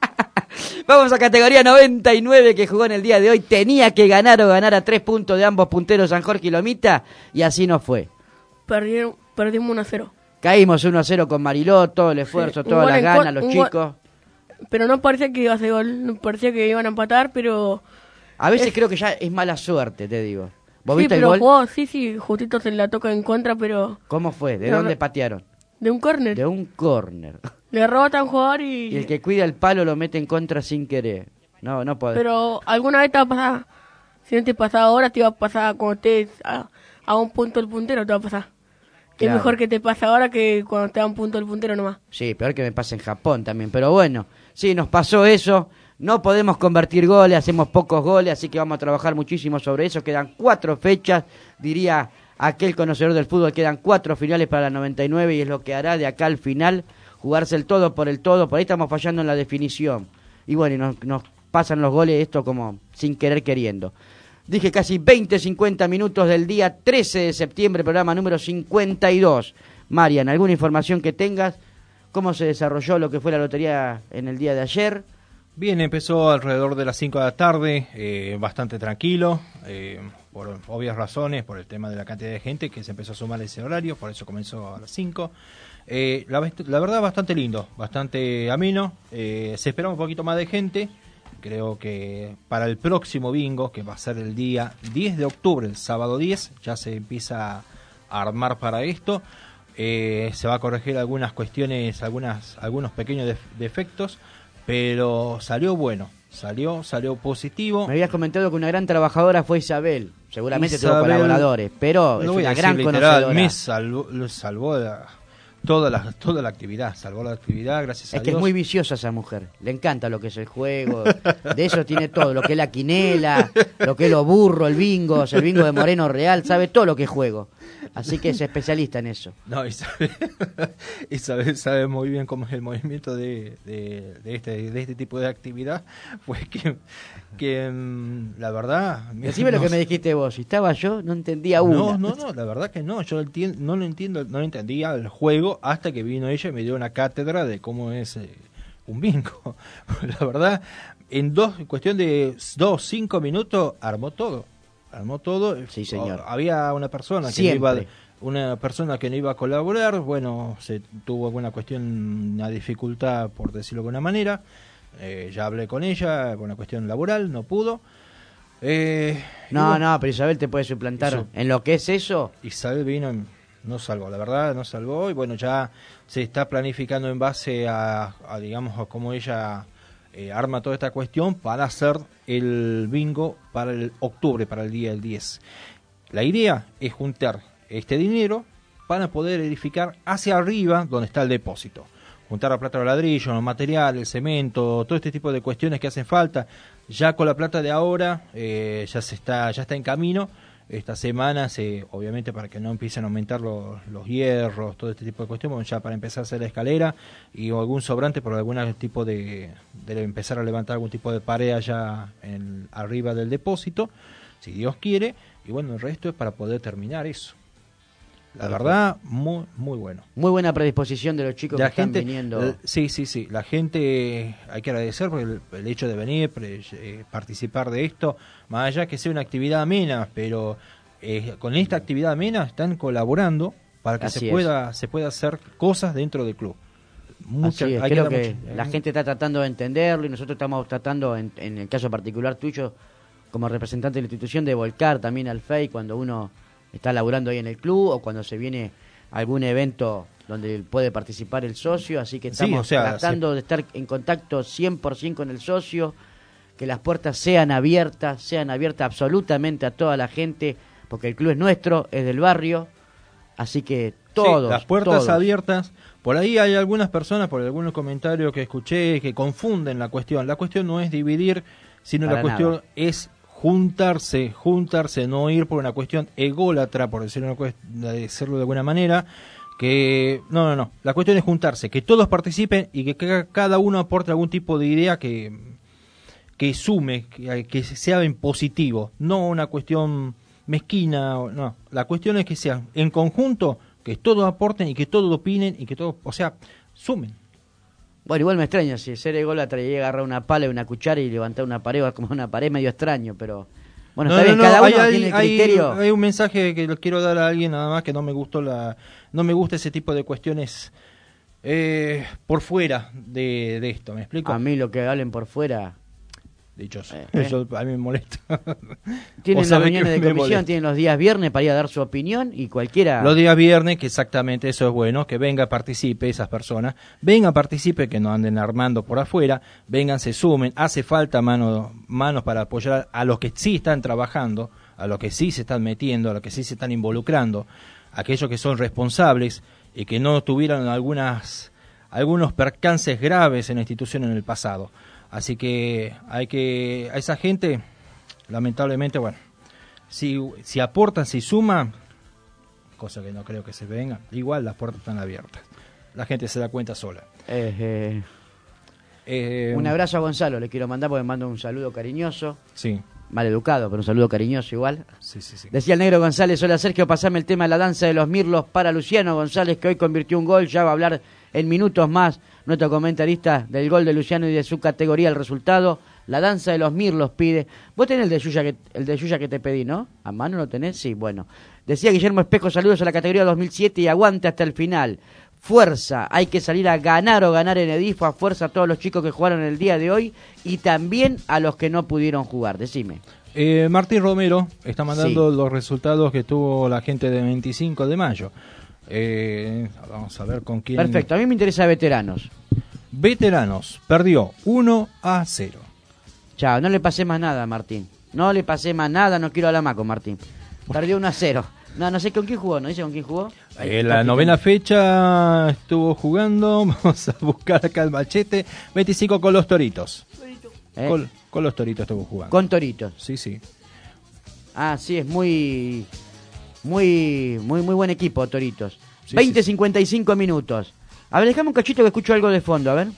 Vamos a categoría noventa y nueve que jugó en el día de hoy. Tenía que ganar o ganar a tres puntos de ambos punteros San Jorge y Lomita y así no fue. Perdieron, perdimos uno a cero. Caímos uno a cero con Mariló, todo el esfuerzo, sí, todas las ganas, los chicos. Gol, pero no parecía que iba a hacer gol, no parecía que iban a empatar, pero... A veces es... creo que ya es mala suerte, te digo. ¿Vos sí, viste pero el gol? Jugó, sí, sí, justito se la toca en contra, pero... ¿Cómo fue? ¿De pero dónde no... patearon? De un córner. De un córner. Le roba a un jugador y... Y el que cuida el palo lo mete en contra sin querer. No, no puede. Pero alguna vez te va a pasar, si no te pasaba ahora, te va a pasar cuando estés a, a un punto el puntero, te va a pasar. Que claro. Es mejor que te pase ahora que cuando estés a un punto el puntero nomás. Sí, peor que me pase en Japón también. Pero bueno, sí, nos pasó eso. No podemos convertir goles, hacemos pocos goles, así que vamos a trabajar muchísimo sobre eso. Quedan cuatro fechas, diría aquel conocedor del fútbol, quedan cuatro finales para la noventa y nueve y es lo que hará de acá al final, jugarse el todo por el todo. Por ahí estamos fallando en la definición. Y bueno, y nos, nos pasan los goles esto como sin querer queriendo. Dije casi veinte, cincuenta minutos del día trece de septiembre, programa número cincuenta y dos. Marian, ¿alguna información que tengas? ¿Cómo se desarrolló lo que fue la lotería en el día de ayer? Bien, empezó alrededor de las cinco de la tarde, eh, bastante tranquilo, eh, por obvias razones, por el tema de la cantidad de gente que se empezó a sumar a ese horario, por eso comenzó a las cinco. Eh, la, la verdad, bastante lindo, bastante ameno, eh, se esperaba un poquito más de gente. Creo que para el próximo bingo, que va a ser el día diez de octubre, el sábado diez, ya se empieza a armar para esto. Eh, se va a corregir algunas cuestiones, algunas, algunos pequeños def- defectos, pero salió bueno, salió, salió positivo. Me habías comentado que una gran trabajadora fue Isabel, seguramente tuvo colaboradores, pero es una gran conocedora. Me salvó, salvó la... Toda la, toda la actividad, salvó la actividad, gracias a Dios. Es que es muy viciosa esa mujer, le encanta lo que es el juego, de eso tiene todo, lo que es la quinela, lo que es los burros, el bingo, el bingo de Moreno Real, sabe todo lo que es juego, así que es especialista en eso. No, Isabel, Isabel sabe muy bien cómo es el movimiento de, de, de, este, de este tipo de actividad, pues que, que la verdad... Decime no, lo que me dijiste vos, si estaba yo no entendía una. No, no, no, la verdad que no, yo entiendo, no lo entiendo, no lo entendía el juego, hasta que vino ella y me dio una cátedra de cómo es eh, un bingo. La verdad, en dos, en cuestión de dos, cinco minutos, armó todo. Armó todo. Sí, señor. O, había una persona que Siempre. no iba, una persona que no iba a colaborar, bueno, se tuvo alguna cuestión, una dificultad, por decirlo de alguna manera. Eh, ya hablé con ella, por una cuestión laboral, no pudo. Eh, no, bueno, no, pero Isabel te puede suplantar eso, en lo que es eso. Isabel vino en, no salvó, la verdad no salvó, y bueno, ya se está planificando en base a, a digamos, a cómo ella eh, arma toda esta cuestión para hacer el bingo para el octubre, para el día del diez. La idea es juntar este dinero para poder edificar hacia arriba donde está el depósito. Juntar la plata de ladrillo, los materiales, el cemento, todo este tipo de cuestiones que hacen falta. Ya con la plata de ahora eh, ya se está, ya está en camino. Esta semana, se, obviamente para que no empiecen a aumentar los, los hierros, todo este tipo de cuestiones, bueno, ya para empezar a hacer la escalera y o algún sobrante por algún tipo de, de empezar a levantar algún tipo de pared allá en, arriba del depósito, si Dios quiere, y bueno, el resto es para poder terminar eso. La Perfecto. Verdad, muy muy bueno. Muy buena predisposición de los chicos de que la están gente, viniendo. Eh, sí, sí, sí. La gente, hay que agradecer por el, el hecho de venir, pre, eh, participar de esto, más allá que sea una actividad amena, pero eh, con esta actividad amena están colaborando para que Así se es. pueda se pueda hacer cosas dentro del club. Mucha, Así es, hay creo dar que mucho- la gente está tratando de entenderlo y nosotros estamos tratando, en, en el caso particular tuyo, como representante de la institución, de volcar también al F E I cuando uno está laburando ahí en el club o cuando se viene algún evento donde puede participar el socio, así que Sí, estamos o sea, tratando se- de estar en contacto cien por ciento con el socio, que las puertas sean abiertas, sean abiertas absolutamente a toda la gente, porque el club es nuestro, es del barrio, así que todos, Sí, las puertas todos. abiertas. Por ahí hay algunas personas, por algunos comentarios que escuché, que confunden la cuestión. La cuestión no es dividir, sino Para la cuestión nada. es juntarse, juntarse, no ir por una cuestión ególatra, por decirlo, una cuest- de decirlo de alguna manera, que no, no, no. La cuestión es juntarse, que todos participen y que ca- cada uno aporte algún tipo de idea que, que sume, que, que sea en positivo, no una cuestión mezquina, o- no. La cuestión es que sean en conjunto, que todos aporten y que todos opinen y que todos, o sea, sumen. Bueno, igual me extraña, si ser ególatra y agarrar una pala y una cuchara y levantar una pared, como una pared medio extraño, pero bueno, No, está no, bien, no, cada hay, uno hay- tiene el hay- criterio. hay un mensaje que lo quiero dar a alguien nada más, que no me gustó la, no me gusta ese tipo de cuestiones eh, por fuera de, de esto, ¿me explico? A mí lo que hablen por fuera. Dichoso. Eh, eh. Yo- a mí me molesta. Tienen Vos las sabés reuniones que de me comisión, molesta. tienen los días viernes para ir a dar su opinión y cualquiera. Los días viernes, que exactamente eso es bueno, que venga, participe esas personas, venga, participe, que no anden armando por afuera, vengan, se sumen, hace falta mano, manos para apoyar a los que sí están trabajando, a los que sí se están metiendo, a los que sí se están involucrando, aquellos que son responsables y que no tuvieron algunas algunos percances graves en la institución en el pasado. Así que hay que, a esa gente, lamentablemente, bueno, si, si aportan, si suman, cosa que no creo que se venga, igual las puertas están abiertas. La gente se da cuenta sola. Eh, eh, Eh, un abrazo a Gonzalo, le quiero mandar porque me mando un saludo cariñoso. Sí. Mal educado, pero un saludo cariñoso igual. Sí, sí, sí. Decía el negro González: hola Sergio, pasame el tema de la danza de los mirlos para Luciano González, que hoy convirtió un gol. Ya va a hablar en minutos más nuestro comentarista del gol de Luciano y de su categoría, el resultado. La danza de los mirlos pide. Vos tenés el de Yuya que, el de Yuya que te pedí, ¿no? ¿A mano lo tenés? Sí, bueno. Decía Guillermo Espejo: saludos a la categoría dos mil siete y aguante hasta el final. Fuerza, hay que salir a ganar o ganar en Edifo. A fuerza a todos los chicos que jugaron el día de hoy y también a los que no pudieron jugar. Decime. Eh, Martín Romero está mandando los resultados que tuvo la gente de veinticinco de mayo. Eh, vamos a ver con quién. Perfecto, a mí me interesa veteranos. Veteranos, perdió uno a cero. Chao, no le pasé más nada a Martín. No le pasé más nada, no quiero hablar más con Martín. Perdió uno a cero. No, no sé con quién jugó, ¿no dice con quién jugó? Ahí En está la aquí novena con- fecha estuvo jugando, vamos a buscar acá el machete, veinticinco con los Toritos. ¿Eh? Con, con los Toritos estuvo jugando. Con Toritos. Sí, sí. Ah, sí, es muy, muy, muy, muy buen equipo, Toritos. Sí, veinte cincuenta y cinco minutos. A ver, déjame un cachito que escucho algo de fondo, a ver.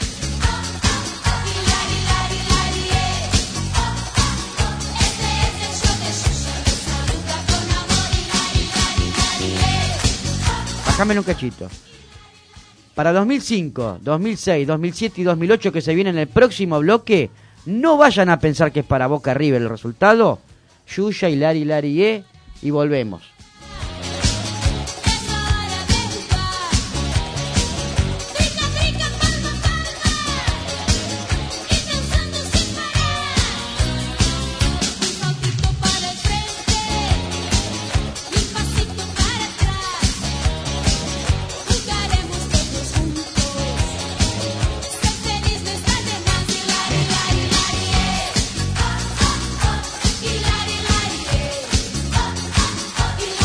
Bajámelo un cachito. Para dos mil cinco, dos mil seis, dos mil siete y dos mil ocho que se viene en el próximo bloque, no vayan a pensar que es para Boca River el resultado. Yuya, Hilari, Hilari, E, y volvemos. Hilari, Hilari,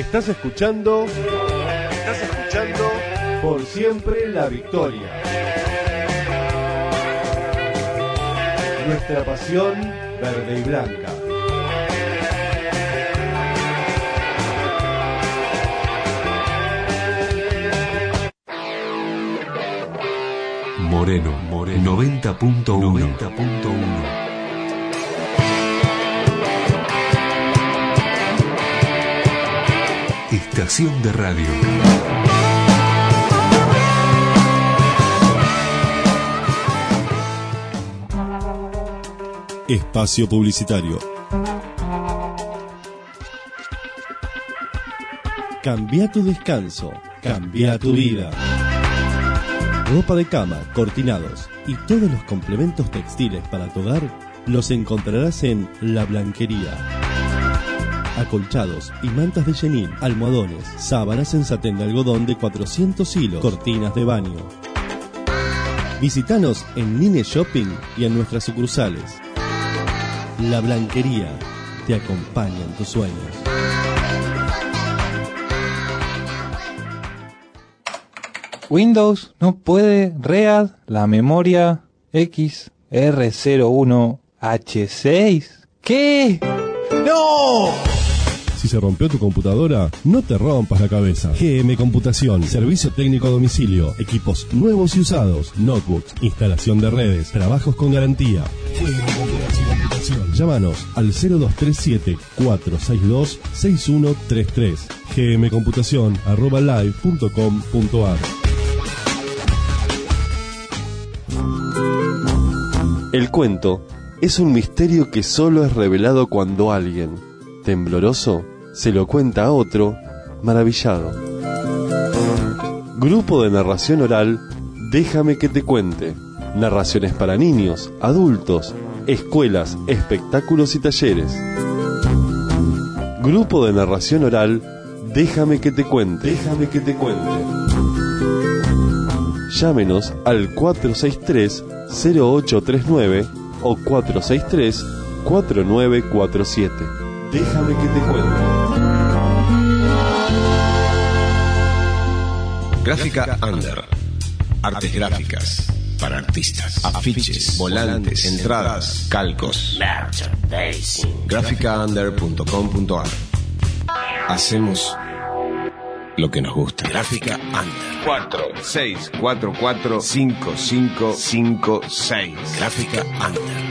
Estás escuchando, estás escuchando Por Siempre la Victoria. Nuestra pasión verde y blanca. Moreno, Moreno, noventa punto uno. Estación de radio. Espacio publicitario. Cambia tu descanso, cambia tu vida. Ropa de cama, cortinados y todos los complementos textiles para tu hogar los encontrarás en La Blanquería. Acolchados y mantas de chenil, almohadones, sábanas en satén de algodón de cuatrocientos hilos, cortinas de baño. Visítanos en Nine Shopping y en nuestras sucursales. La Blanquería te acompaña en tus sueños. Windows no puede read la memoria X R cero uno H seis. ¿Qué? ¡No! Si se rompió tu computadora, no te rompas la cabeza. G M Computación, servicio técnico a domicilio, equipos nuevos y usados, notebooks, instalación de redes, trabajos con garantía. G M Computación. Llámanos al cero dos tres siete, cuatro seis dos, seis uno tres tres. gmcomputación arroba live punto com punto ar. El cuento es un misterio que solo es revelado cuando alguien, tembloroso, se lo cuenta a otro, maravillado. Grupo de narración oral, Déjame que te cuente. Narraciones para niños, adultos, escuelas, espectáculos y talleres. Grupo de narración oral, Déjame que te cuente. Déjame que te cuente. Llámenos al cuatro seis tres, cero ocho tres nueve o cuatro seis tres, cuatro nueve cuatro siete. Déjame que te cuente. Gráfica Under. Artes gráficas para artistas. Afiches, volantes, entradas, calcos. gráfica under punto com punto ar. Hacemos lo que nos gusta. Gráfica Under. cuatro seis cuatro cuatro cinco cinco cinco seis. Gráfica Under.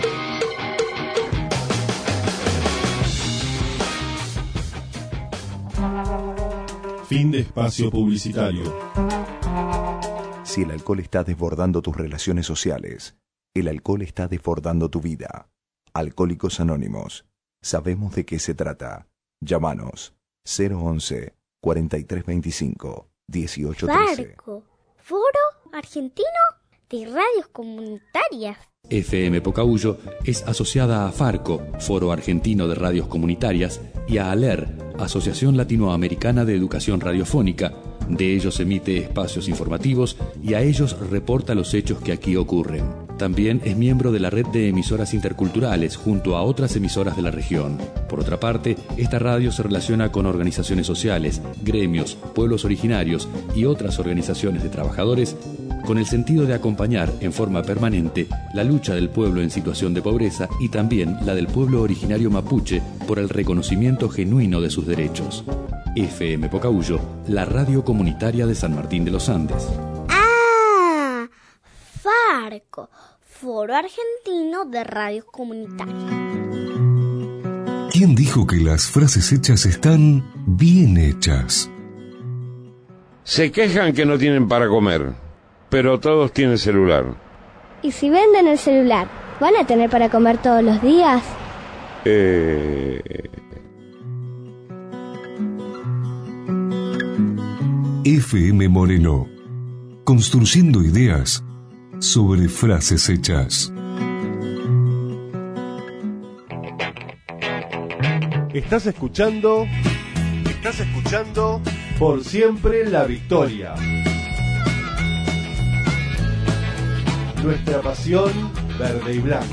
Fin de espacio publicitario. Si el alcohol está desbordando tus relaciones sociales, el alcohol está desbordando tu vida. Alcohólicos Anónimos. Sabemos de qué se trata. Llámanos cero once, cuarenta y tres veinticinco, dieciocho trece. Farco, Foro Argentino de Radios Comunitarias. F M Pocahuyo es asociada a Farco, Foro Argentino de Radios Comunitarias, y a ALER, Asociación Latinoamericana de Educación Radiofónica. De ellos emite espacios informativos y a ellos reporta los hechos que aquí ocurren. También es miembro de la red de emisoras interculturales junto a otras emisoras de la región. Por otra parte, esta radio se relaciona con organizaciones sociales, gremios, pueblos originarios y otras organizaciones de trabajadores con el sentido de acompañar en forma permanente la lucha del pueblo en situación de pobreza y también la del pueblo originario mapuche por el reconocimiento genuino de sus derechos. F M Pocahuyo, la radio comunitaria de San Martín de los Andes. Ah, Farco, Foro Argentino de Radios Comunitarias. ¿Quién dijo que las frases hechas están bien hechas? Se quejan que no tienen para comer, pero todos tienen celular. ¿Y si venden el celular, van a tener para comer todos los días? Eh... F M Moreno, construyendo ideas sobre frases hechas. Estás escuchando, estás escuchando Por Siempre la Victoria. Nuestra pasión verde y blanca.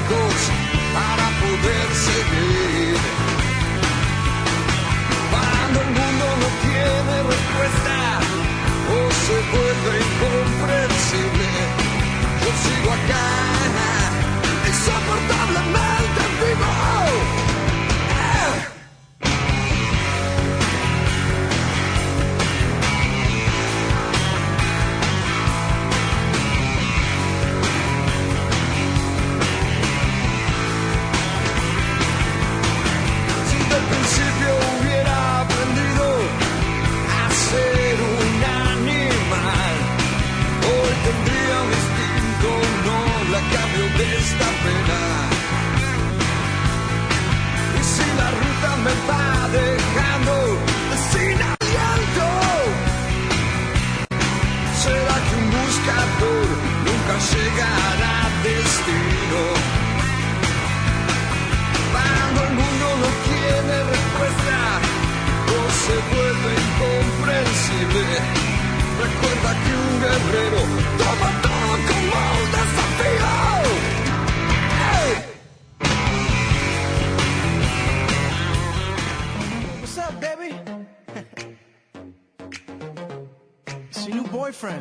lejos para poder seguir. Cuando el mundo no tiene respuesta o se vuelve incomprensible, yo sigo acá, insoportablemente vivo. Hubiera aprendido a ser un animal, hoy tendría un instinto noble a cambio de esta pena. Y si la ruta me va dejando sin aliento, será que un buscador nunca llegará a destino. Cuando el mundo no tiene respuesta o se vuelve incomprensible, recuerda que un guerrero toma todo como un desafío. Hey. What's up, baby? It's your new boyfriend,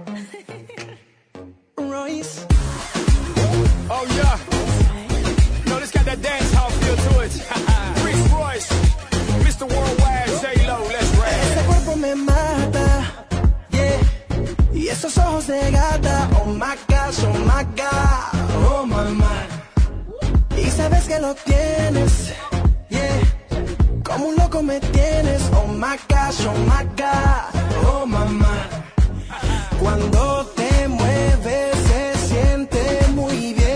Royce. Oh yeah. No, this got that dance hall feel to it. Reese Royce, mister Worldwide, J-Lo, let's rap. Ese cuerpo me mata, yeah. Y esos ojos de gata, oh my gosh, oh my god, oh my man. Y sabes que lo tienes, yeah. Como un loco me tienes, oh my gosh, oh my god, oh my man. Cuando te mueves se siente muy bien.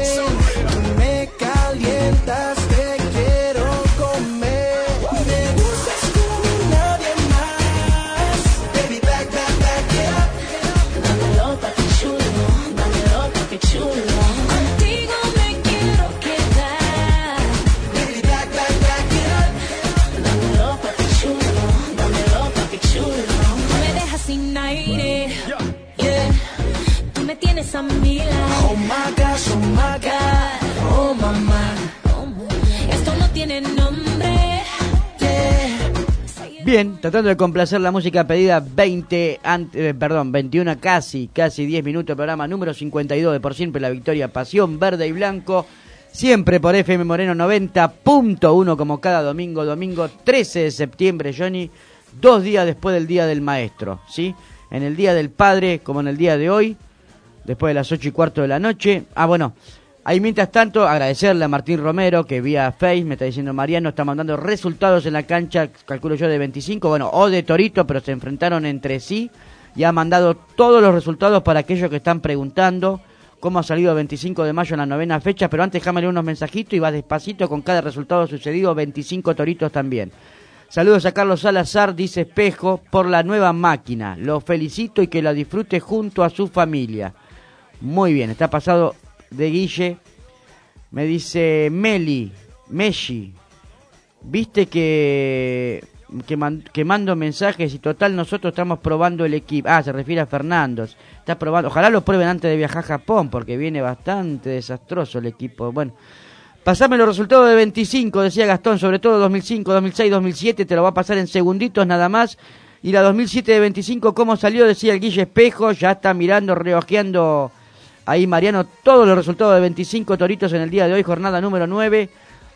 Te quiero comer, me gustas como nadie más. Baby, back, back, back it up. Dámelo pa' que chulo, dámelo pa' que chulo. Contigo me quiero quedar. Baby, back, back, back it up. Dámelo pa' que chulo, dámelo pa' que chulo. No me dejas sin aire, yeah. Tú me tienes a mi lado. Oh my gosh, oh my god, oh mamá. Esto no tiene nombre. Yeah. Bien, tratando de complacer la música pedida veinte, ante, eh, perdón, veintiuno, casi, casi diez minutos, programa número cincuenta y dos de Por Siempre la Victoria, Pasión Verde y Blanco, siempre por F M Moreno noventa punto uno, como cada domingo, domingo trece de septiembre, Johnny, dos días después del Día del Maestro, ¿sí? En el Día del Padre, como en el día de hoy, después de las ocho y cuarto de la noche. Ah, bueno, ahí mientras tanto, agradecerle a Martín Romero, que vía Face, me está diciendo Mariano, está mandando resultados en la cancha, calculo yo, de veinticinco, bueno, o de Torito, pero se enfrentaron entre sí, y ha mandado todos los resultados para aquellos que están preguntando cómo ha salido el veinticinco de mayo en la novena fecha, pero antes déjame leer unos mensajitos y va despacito con cada resultado sucedido, veinticinco Toritos también. Saludos a Carlos Salazar, dice Espejo, por la nueva máquina, lo felicito y que la disfrute junto a su familia. Muy bien, está pasado de Guille. Me dice Meli, Meshi, viste que que, man, que mando mensajes y total nosotros estamos probando el equipo. Ah, se refiere a Fernando. Está probando, ojalá lo prueben antes de viajar a Japón porque viene bastante desastroso el equipo. Bueno, pasame los resultados de veinticinco, decía Gastón, sobre todo dos mil cinco, dos mil seis, dos mil siete, te lo va a pasar en segunditos nada más. Y la dos mil siete de veinticinco, ¿cómo salió? Decía el Guille Espejo, ya está mirando, reojeando ahí Mariano todos los resultados de veinticinco Toritos en el día de hoy, jornada número nueve.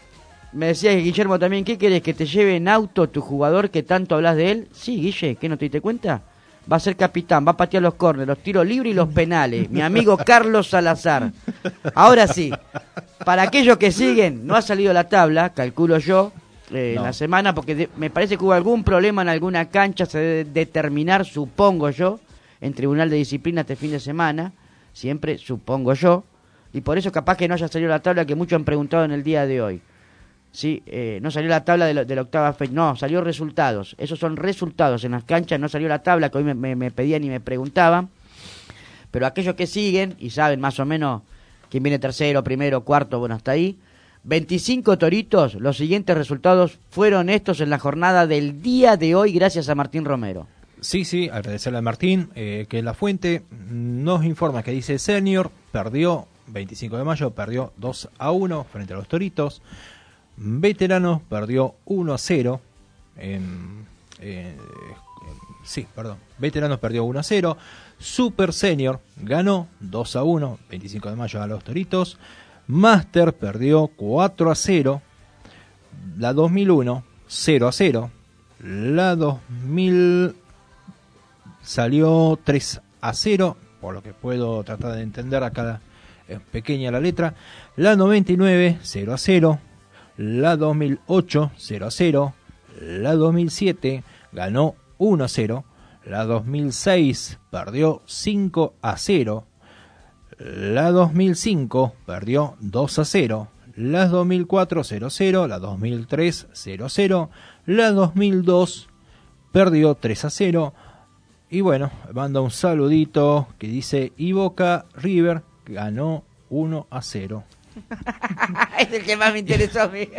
Me decía Guillermo también, ¿qué querés? ¿Que te lleve en auto tu jugador que tanto hablas de él? Sí, Guille, ¿qué no te diste cuenta? Va a ser capitán, va a patear los córneres, los tiros libres y los penales. Mi amigo Carlos Salazar. Ahora sí, para aquellos que siguen, no ha salido la tabla, calculo yo, eh, no. en la semana, porque de, me parece que hubo algún problema en alguna cancha, se debe determinar, supongo yo, en Tribunal de Disciplina este fin de semana, siempre supongo yo, y por eso capaz que no haya salido la tabla que muchos han preguntado en el día de hoy. Sí, eh, no salió la tabla de, lo, de la octava fecha, no, salió resultados, esos son resultados, en las canchas no salió la tabla que hoy me, me, me pedían y me preguntaban, pero aquellos que siguen y saben más o menos quién viene tercero, primero, cuarto, bueno, hasta ahí, veinticinco Toritos, los siguientes resultados fueron estos en la jornada del día de hoy, gracias a Martín Romero. Sí, sí, agradecerle a Martín, eh, que la fuente nos informa que dice Senior perdió veinticinco de mayo perdió dos a uno frente a los Toritos. Veteranos perdió uno a cero. En, en, sí, perdón. Veteranos perdió uno a cero. Super Senior ganó dos a uno, veinticinco de mayo a los Toritos. Master perdió cuatro a cero. La dos mil uno, cero a cero. La dos mil salió tres a cero, por lo que puedo tratar de entender acá, es pequeña la letra. La noventa y nueve, cero a cero. La dos mil ocho, cero a cero. La dos mil siete ganó uno a cero. La dos mil seis perdió cinco a cero. La dos mil cinco perdió dos a cero. La dos mil cuatro, cero a cero. La dos mil tres, cero a cero. La dos mil dos perdió tres a cero. Y bueno, manda un saludito que dice: y Boca River ganó uno a cero. Es el que más me interesó a mí.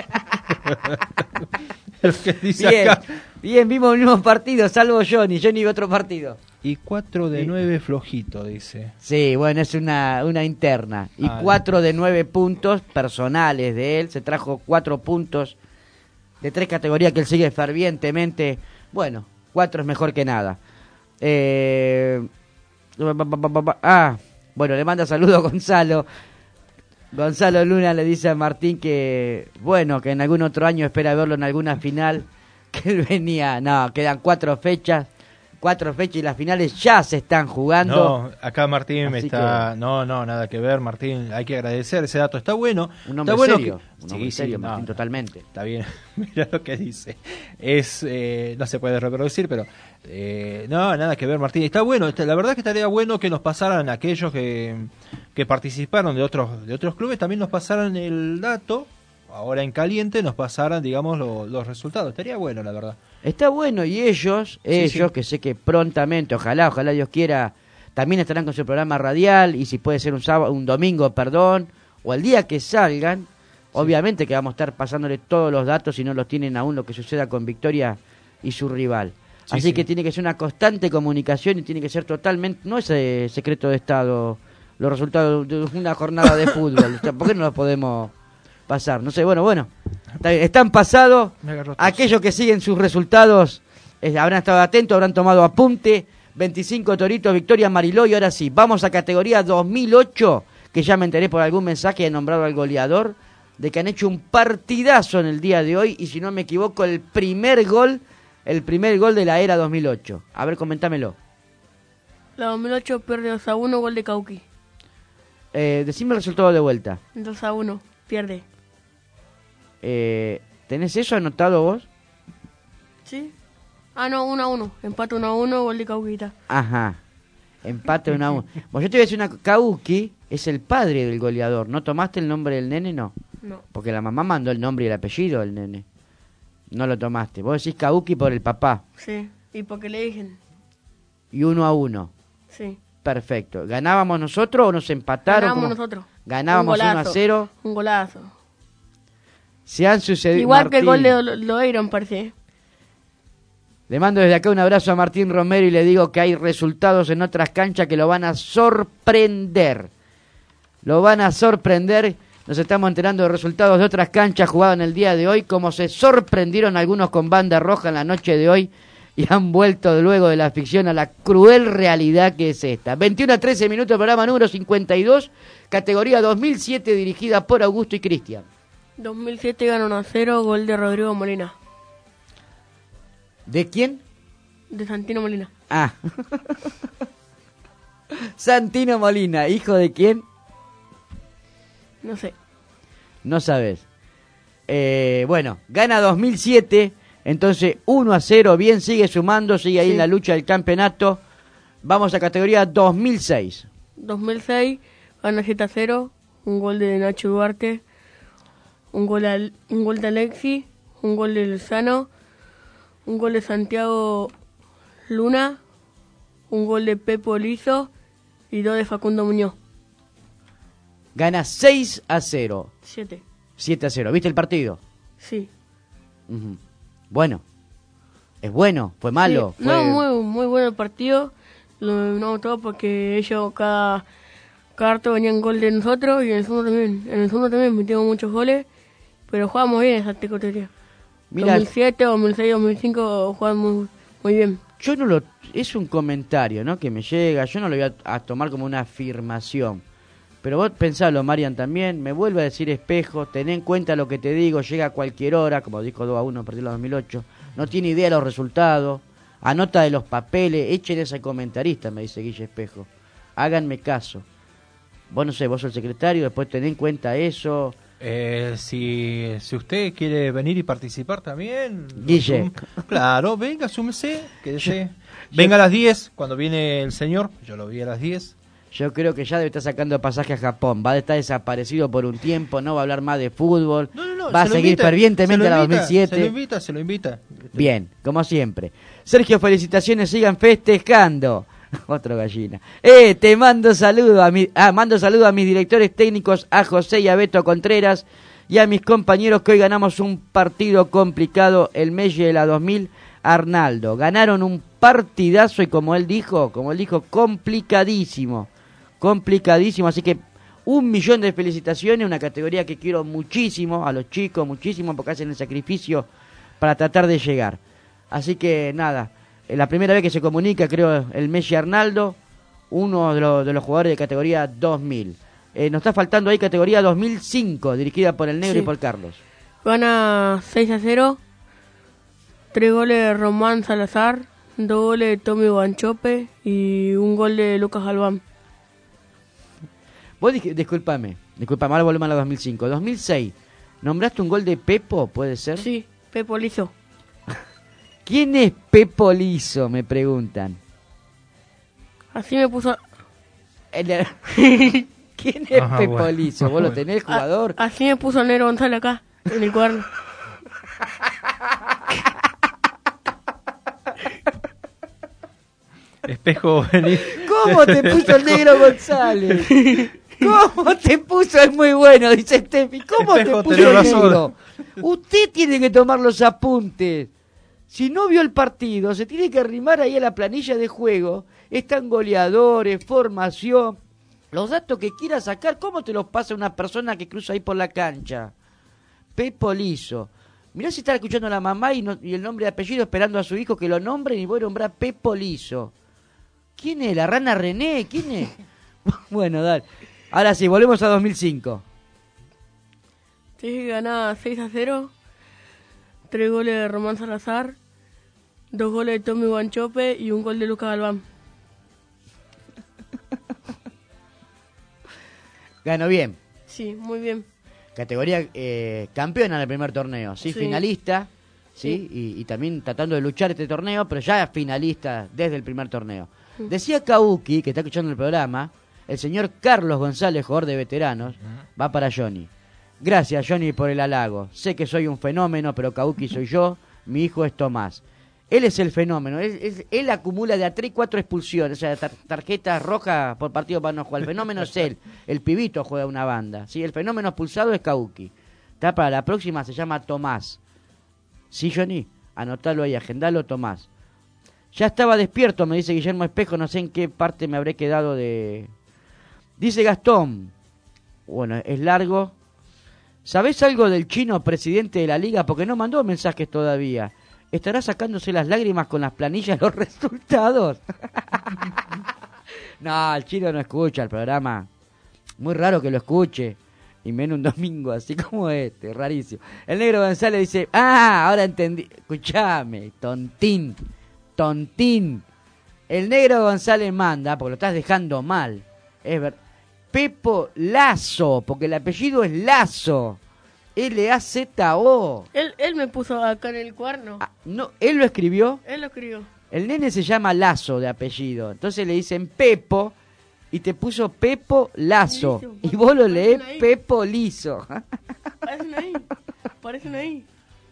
El que dice bien, acá. bien, vimos el mismo partido, salvo Johnny. Johnny vio otro partido. Y cuatro de nueve flojito, dice. Sí, bueno, es una, una interna. Y Ah, cuatro de nueve puntos personales de él. Se trajo cuatro puntos de tres categorías que él sigue fervientemente. Bueno, cuatro es mejor que nada. Eh... Ah, bueno, le manda saludos a Gonzalo. Gonzalo Luna le dice a Martín que, bueno, que en algún otro año espera verlo en alguna final, que él venía, no, quedan cuatro fechas, cuatro fechas y las finales ya se están jugando. No, acá Martín me Así está... que- No, no, nada que ver, Martín, hay que agradecer ese dato, está bueno. Un hombre está bueno serio, que- un Sí, hombre sí, serio, no, Martín, no, totalmente. Está bien, mira lo que dice. Es, eh, no se puede reproducir, pero eh, no, nada que ver, Martín. Está bueno, está- la verdad que estaría bueno que nos pasaran aquellos que, que participaron de otros de otros clubes, también nos pasaran el dato, ahora en caliente, nos pasaran, digamos, lo- los resultados. Estaría bueno, la verdad. Está bueno, y ellos, ellos, sí. que sé que prontamente, ojalá, ojalá Dios quiera, también estarán con su programa radial, y si puede ser un sábado, un domingo, perdón, o el día que salgan, obviamente que vamos a estar pasándole todos los datos si no los tienen aún lo que suceda con Victoria y su rival. Sí, Así sí. que tiene que ser una constante comunicación y tiene que ser totalmente, no es eh, secreto de Estado, los resultados de una jornada de fútbol. O sea, ¿por qué no los podemos pasar? No sé, bueno, bueno. Está bien, están pasados. Me agarró tos. Aquellos que siguen sus resultados eh, habrán estado atentos, habrán tomado apunte. veinticinco Toritos, Victoria Mariló. Y ahora sí, vamos a categoría dos mil ocho, que ya me enteré por algún mensaje, he nombrado al goleador, de que han hecho un partidazo en el día de hoy. Y si no me equivoco, el primer gol, el primer gol de la era dos mil ocho. A ver, comentámelo. La dos mil ocho pierde dos a uno, gol de Cauqui. Eh, decime el resultado de vuelta. dos a uno, pierde. Eh, ¿Tenés eso anotado vos? ¿Sí? Ah, no, uno a uno. Empate uno a uno, gol de Cauquita. Ajá. Empate uno a uno. Bueno, yo te voy a decir una... Kauki es el padre del goleador. ¿No tomaste el nombre del nene? No. No. Porque la mamá mandó el nombre y el apellido del nene. No lo tomaste. Vos decís Kauki por el papá. Sí. ¿Y porque le dije? Y uno a uno. Sí. Perfecto. ¿Ganábamos nosotros o nos empataron? Ganábamos ¿Cómo? nosotros. Ganábamos Un uno a golazo. cero. Un golazo. Se han sucedido... Igual que el gol Martín, de Lo- Loeiron, parece. Le mando desde acá un abrazo a Martín Romero y le digo que hay resultados en otras canchas que lo van a sorprender. Lo van a sorprender. Nos estamos enterando de resultados de otras canchas jugadas en el día de hoy, como se sorprendieron algunos con banda roja en la noche de hoy y han vuelto luego de la ficción a la cruel realidad que es esta. veintiuno a trece minutos, programa número cincuenta y dos, categoría dos mil siete, dirigida por Augusto y Cristian. dos mil siete gana uno a cero, gol de Rodrigo Molina. ¿De quién? De Santino Molina. Ah. Santino Molina, ¿hijo de quién? No sé. No sabes. Eh, bueno, gana dos mil siete, entonces uno a cero, bien, sigue sumando, sigue ahí Sí. en la lucha del campeonato. Vamos a categoría dos mil seis. dos mil seis gana siete a cero, un gol de Nacho Duarte, un gol, al- un gol de Alexi, un gol de Lozano, un gol de Santiago Luna, un gol de Pepo Lizo y dos de Facundo Muñoz. Gana seis a cero. siete. siete a cero. ¿Viste el partido? Sí. Ujú. Bueno. Es bueno, fue malo. Sí. Fue... No, muy, muy bueno el partido. Lo no todo porque ellos cada, cada rato venían gol de nosotros y en el segundo también. En el segundo también metimos muchos goles, pero jugábamos bien esa categoría. Mira, dos mil siete, dos mil seis, dos mil cinco jugamos muy, muy bien. Yo no lo... Es un comentario, ¿no? Que me llega. Yo no lo voy a, a tomar como una afirmación. Pero vos pensalo, Marian, también. Me vuelve a decir Espejo. Ten en cuenta lo que te digo. Llega a cualquier hora, como dijo dos a uno a partir del dos mil ocho. No tiene idea de los resultados. Anota de los papeles. Echen ese comentarista, me dice Guille Espejo. Háganme caso. Vos no sé, vos sos el secretario. Después ten en cuenta eso. Eh, si, si usted quiere venir y participar también, Guille. Asum- claro, venga, súmese, quédese. Venga a las diez, cuando viene el señor, yo lo vi a las diez. Yo creo que ya debe estar sacando pasaje a Japón. Va a estar desaparecido por un tiempo, no va a hablar más de fútbol. No, no, no, va a se lo seguir invita, fervientemente se lo a la invita, dos mil siete. Se lo invita, se lo invita. Bien, como siempre. Sergio, felicitaciones, sigan festejando. Otro gallina. Eh, te mando saludo a mi, ah, mando saludo a mis directores técnicos, a José y a Beto Contreras, y a mis compañeros que hoy ganamos un partido complicado, el Melle de la dos mil, Arnaldo. Ganaron un partidazo y como él dijo, como él dijo, complicadísimo. Complicadísimo, así que un millón de felicitaciones, una categoría que quiero muchísimo, a los chicos, muchísimo, porque hacen el sacrificio para tratar de llegar. Así que nada. La primera vez que se comunica, creo, el Messi Arnaldo, uno de, lo, de los jugadores de categoría dos mil. Eh, nos está faltando ahí categoría dos mil cinco, dirigida por el Negro Sí. y por Carlos. Gana seis a cero. Tres goles de Román Salazar, dos goles de Tommy Guanchope y un gol de Lucas Albán. Vos dij- disculpame, disculpame, ahora volvemos a la dos mil cinco. dos mil seis, ¿nombraste un gol de Pepo, puede ser? Sí, Pepo Liso. ¿Quién es Pepo Liso? Me preguntan. Así me puso... El de- ¿Quién es Ajá, Pepo bueno. Liso? ¿Vos lo tenés, jugador? A- así me puso el Negro González acá, en el cuaderno. Espejo, vení. ¿Cómo te puso el Negro González? ¿Cómo te puso? Es muy bueno, dice Steffi. ¿Cómo Espejo, te puso tenés el razón. Negro? Usted tiene que tomar los apuntes. Si no vio el partido, se tiene que arrimar ahí a la planilla de juego. Están goleadores, formación. Los datos que quiera sacar, ¿cómo te los pasa una persona que cruza ahí por la cancha? Pepo Liso. Mirá si está escuchando a la mamá y, no- y el nombre y apellido esperando a su hijo que lo nombren y voy a nombrar Pepo Liso. ¿Quién es? ¿La rana René? ¿Quién es? Bueno, dale. Ahora sí, volvemos a dos mil cinco. Sí, que ganaba seis a cero. Tres goles de Román Salazar, dos goles de Tommy Guanchope y un gol de Lucas Albán. Ganó bien. Sí, muy bien. Categoría eh, campeona del primer torneo, ¿sí? Sí. Finalista, ¿sí? Y, y también tratando de luchar este torneo, pero ya finalista desde el primer torneo. Decía Kauki, que está escuchando el programa, el señor Carlos González, jugador de veteranos, va para Johnny. Gracias, Johnny, por el halago. Sé que soy un fenómeno, pero Kauki soy yo, mi hijo es Tomás. Él es el fenómeno, él, él- él acumula de a tres, cuatro expulsiones, o sea, tar- tarjetas rojas por partido para no jugar. El fenómeno es él, el pibito juega una banda, ¿sí? El fenómeno expulsado es Kauki. Está para la próxima, se llama Tomás. ¿Sí, Johnny? Anotalo ahí, agendalo, Tomás. Ya estaba despierto, me dice Guillermo Espejo, no sé en qué parte me habré quedado de... Dice Gastón, bueno, es largo. ¿Sabés algo del chino presidente de la liga? Porque no mandó mensajes todavía. ¿Estará sacándose las lágrimas con las planillas los resultados? No, el chino no escucha el programa. Muy raro que lo escuche. Y menos un domingo así como este, rarísimo. El Negro González dice, ah, ahora entendí. Escuchame, tontín, tontín. El Negro González manda, porque lo estás dejando mal. Es verdad. Pepo Lazo, porque el apellido es Lazo. L A Z O. Él, él me puso acá en el cuaderno. No, él lo escribió. Él lo escribió. El nene se llama Lazo de apellido. Entonces le dicen Pepo y te puso Pepo Lazo. Liso. Y vos lo lees Parecen ahí. Pepo Liso. Parecen ahí. Parecen ahí.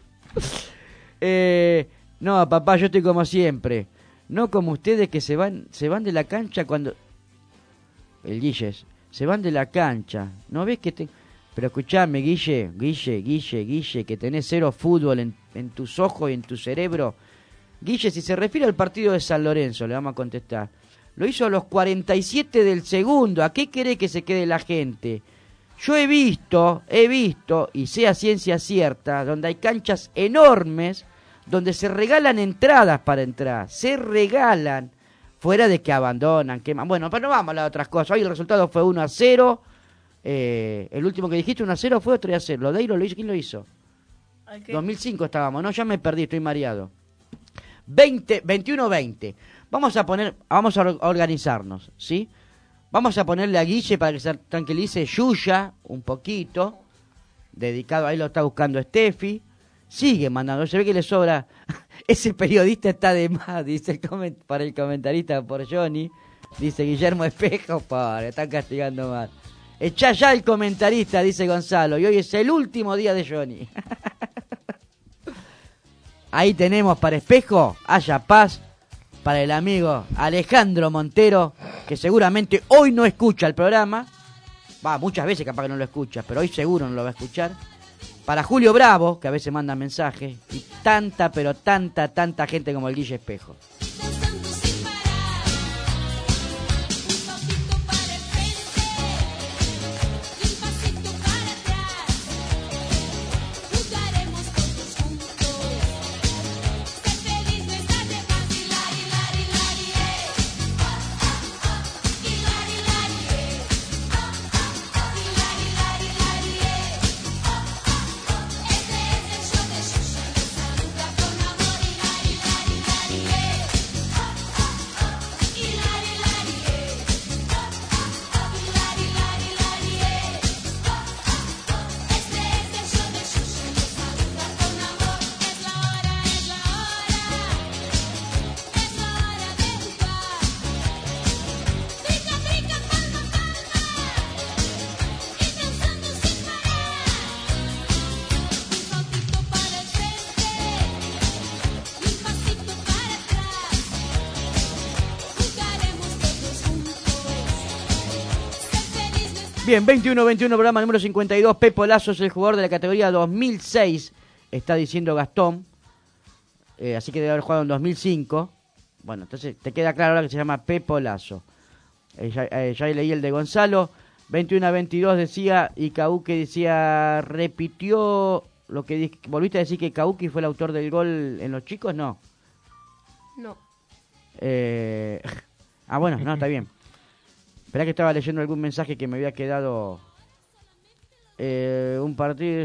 Eh, no, papá, yo estoy como siempre. No como ustedes que se van, se van de la cancha cuando... El Guilles, se van de la cancha. ¿No ves que te... Pero escuchame, Guille, Guille, Guille, Guille, que tenés cero fútbol en, en tus ojos y en tu cerebro. Guille, si se refiere al partido de San Lorenzo, le vamos a contestar. Lo hizo a los cuarenta y siete del segundo. ¿A qué quiere que se quede la gente? Yo he visto, he visto, y sé a ciencia cierta, donde hay canchas enormes, donde se regalan entradas para entrar. Se regalan, fuera de que abandonan, queman. Bueno, pero no vamos a hablar de otras cosas. Hoy el resultado fue uno a cero. Eh, el último que dijiste, uno a cero, fue tres a cero. ¿Lo de Iro lo hizo? ¿Quién lo hizo? dos mil cinco estábamos, no, ya me perdí, estoy mareado. veinte, veintiuno veinte. Vamos a poner, vamos a organizarnos, ¿sí? Vamos a ponerle a Guille para que se tranquilice Yuya un poquito. Dedicado, ahí lo está buscando Steffi. Sigue mandando, se ve que le sobra. Ese periodista está de más, dice el coment, para el comentarista por Johnny. Dice Guillermo Espejo, pobre, están castigando mal. Echá ya el comentarista, dice Gonzalo, y hoy es el último día de Johnny. Ahí tenemos para Espejo, haya paz, para el amigo Alejandro Montero, que seguramente hoy no escucha el programa. Va, muchas veces capaz que no lo escucha, pero hoy seguro no lo va a escuchar. Para Julio Bravo, que a veces manda mensajes, y tanta, pero tanta, tanta gente como el Guille Espejo. Bien, veintiuno veintiuno, programa número cincuenta y dos. Pepo Lazo es el jugador de la categoría dos mil seis, está diciendo Gastón. Eh, así que debe haber jugado en dos mil cinco. Bueno, entonces te queda claro ahora que se llama Pepo Lazo. Eh, ya, eh, ya leí el de Gonzalo. veintiuno a veintidós decía, y Cauqui decía, repitió lo que di- volviste a decir que Cauqui fue el autor del gol en los chicos, no. No. Eh, ah, bueno, no, está bien. Esperá que estaba leyendo algún mensaje que me había quedado. Eh, un partido.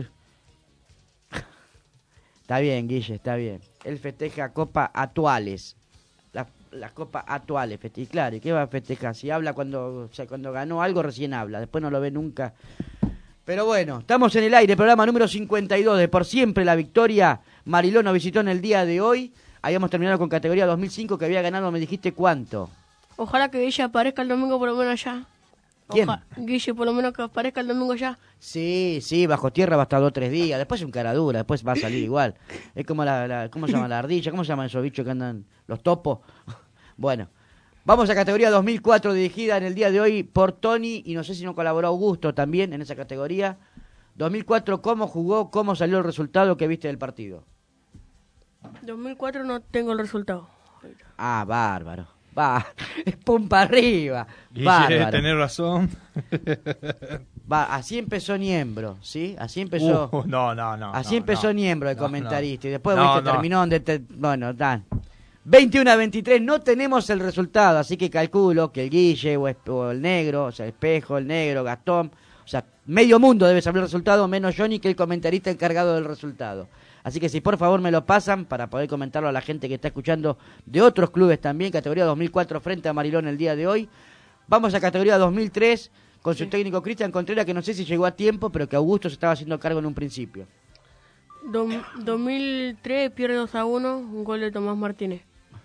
Está bien, Guille, está bien. Él festeja Copa Actuales. Las la Copa Actuales. Y claro, ¿y qué va a festejar? Si habla cuando, o sea, cuando ganó algo, recién habla. Después no lo ve nunca. Pero bueno, estamos en el aire. Programa número cincuenta y dos de Por Siempre la Victoria. Mariló nos visitó en el día de hoy. Habíamos terminado con categoría dos mil cinco que había ganado, me dijiste cuánto. Ojalá que Guille aparezca el domingo por lo menos allá. ¿Quién? Oja- Guille por lo menos que aparezca el domingo allá. Sí, sí, bajo tierra va a estar dos o tres días. Después es un cara dura, después va a salir igual. Es como la, la ¿cómo se llama la ardilla? ¿Cómo se llaman esos bichos que andan, los topos? Bueno, vamos a categoría dos mil cuatro, dirigida en el día de hoy por Tony, y no sé si no colaboró Augusto también en esa categoría. dos mil cuatro, ¿cómo jugó? ¿Cómo salió el resultado que viste del partido? dos mil cuatro no tengo el resultado. Ah, bárbaro. Va, es pompa arriba. Guille, Bárbaro. tenés razón. Va, así empezó Niembro, ¿sí? Así empezó. Uh, no, no, no. Así no, empezó no. Niembro, el No, comentarista. no. Y después No, viste, no. terminó donde te... Bueno, dan. veintiuno a veintitrés, no tenemos el resultado, así que calculo que el Guille o, es- o el Negro, o sea, Espejo, el Negro, Gastón, o sea, medio mundo debe saber el resultado, menos Johnny, que el comentarista encargado del resultado. Así que si por favor me lo pasan para poder comentarlo a la gente que está escuchando de otros clubes también, categoría dos mil cuatro frente a Marilón el día de hoy. Vamos a categoría dos mil tres con su técnico Cristian Contreras, que no sé si llegó a tiempo, pero que Augusto se estaba haciendo cargo en un principio. Do- dos mil tres pierde dos a uno, un gol de Tomás Martínez.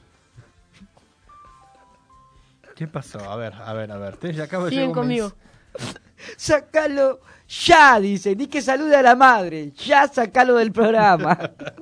¿Qué pasó? A ver, a ver, a ver. Te acabo de Siguen llegar un conmigo. Sácalo ya, dice, ni que salude a la madre, ya sacalo del programa.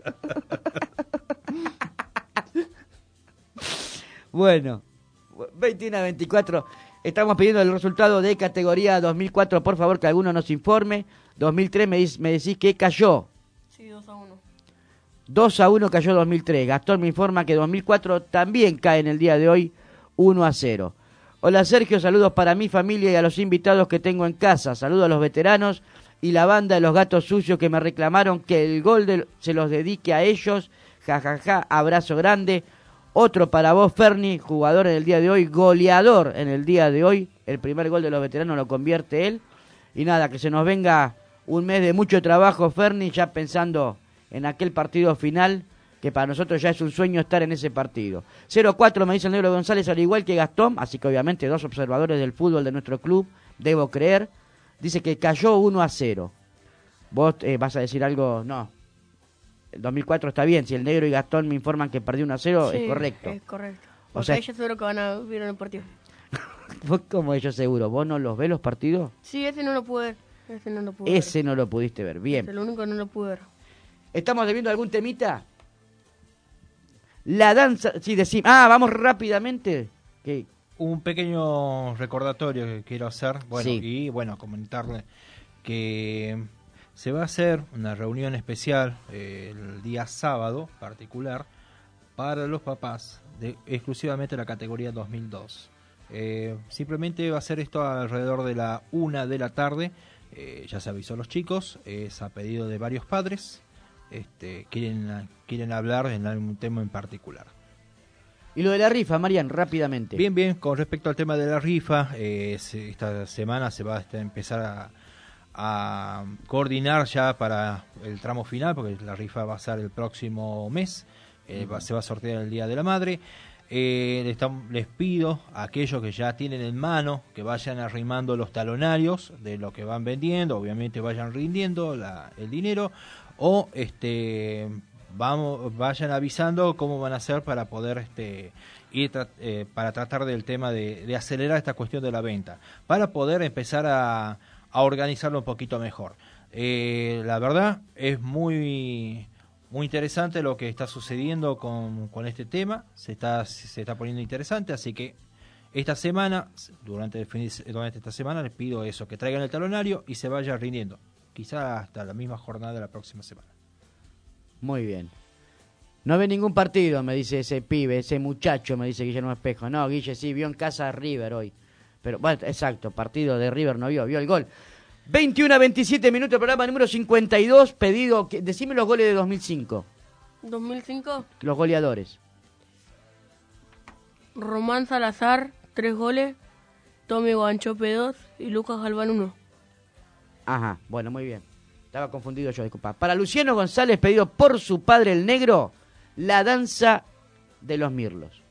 Bueno, veintiuno a veinticuatro, estamos pidiendo el resultado de categoría dos mil cuatro, por favor que alguno nos informe. dos mil tres me, dic- me decís que cayó. Sí, dos a uno. dos a uno cayó dos mil tres. Gastón me informa que dos mil cuatro también cae en el día de hoy uno a cero. Hola Sergio, saludos para mi familia y a los invitados que tengo en casa. Saludos a los veteranos y la banda de los Gatos Sucios que me reclamaron que el gol de, se los dedique a ellos. Ja, ja, ja, abrazo grande. Otro para vos, Ferni, jugador en el día de hoy, goleador en el día de hoy. El primer gol de los veteranos lo convierte él. Y nada, que se nos venga un mes de mucho trabajo, Ferni, ya pensando en aquel partido final, que para nosotros ya es un sueño estar en ese partido. cero cuatro me dice el Negro González, al igual que Gastón, así que obviamente dos observadores del fútbol de nuestro club, debo creer. Dice que cayó uno a cero. ¿Vos eh, vas a decir algo? No. El dos mil cuatro está bien. Si el Negro y Gastón me informan que perdió uno a cero, Sí, es correcto. es correcto. O Porque sea, ellos seguro que van a ver el partido. ¿vos cómo ellos seguro? ¿Vos no los ves los partidos? Sí, ese no lo pude ver. Ese no lo pude Ese no lo pudiste ver. Bien. ver. Es el único que no lo pude ver. ¿Estamos debiendo algún temita? La danza... Sí, decimos... Ah, vamos rápidamente. ¿Qué? Un pequeño recordatorio que quiero hacer, bueno, Sí. y bueno, comentarle que se va a hacer una reunión especial eh, el día sábado particular para los papás de exclusivamente la categoría dos mil dos. Eh, simplemente va a ser esto alrededor de la una de la tarde. Eh, ya se avisó a los chicos, es a pedido de varios padres. Este, quieren, quieren hablar en algún tema en particular. Y lo de la rifa, Marian, rápidamente. Bien, bien, con respecto al tema de la rifa, eh, se, esta semana se va a este, empezar a, a coordinar ya para el tramo final, porque la rifa va a ser el próximo mes, eh, va, se va a sortear el Día de la Madre. Eh, les, tam- les pido a aquellos que ya tienen en mano que vayan arrimando los talonarios de lo que van vendiendo, obviamente vayan rindiendo la, el dinero, o este vamos vayan avisando cómo van a hacer para poder este ir tra- eh, para tratar del tema de, de acelerar esta cuestión de la venta, para poder empezar a, a organizarlo un poquito mejor. Eh, la verdad es muy muy interesante lo que está sucediendo con, con este tema, se está se está poniendo interesante, así que esta semana, durante, el fin de- durante esta semana les pido eso, que traigan el talonario y se vaya rindiendo, quizá hasta la misma jornada de la próxima semana. Muy bien. No ve ningún partido, me dice ese pibe, ese muchacho, me dice Guillermo Espejo. No, Guille, sí, vio en casa a River hoy. Pero, bueno, exacto, partido de River no vio, vio el gol. veintiuno a veintisiete minutos, programa número cincuenta y dos, pedido, que- decime los goles de dos mil cinco, dos mil cinco, los goleadores. Román Salazar, tres goles. Tommy Guanchope, dos. Y Lucas Galván, uno. Ajá, bueno, muy bien. Estaba confundido yo, disculpa. Para Luciano González, pedido por su padre el Negro, la danza de los mirlos.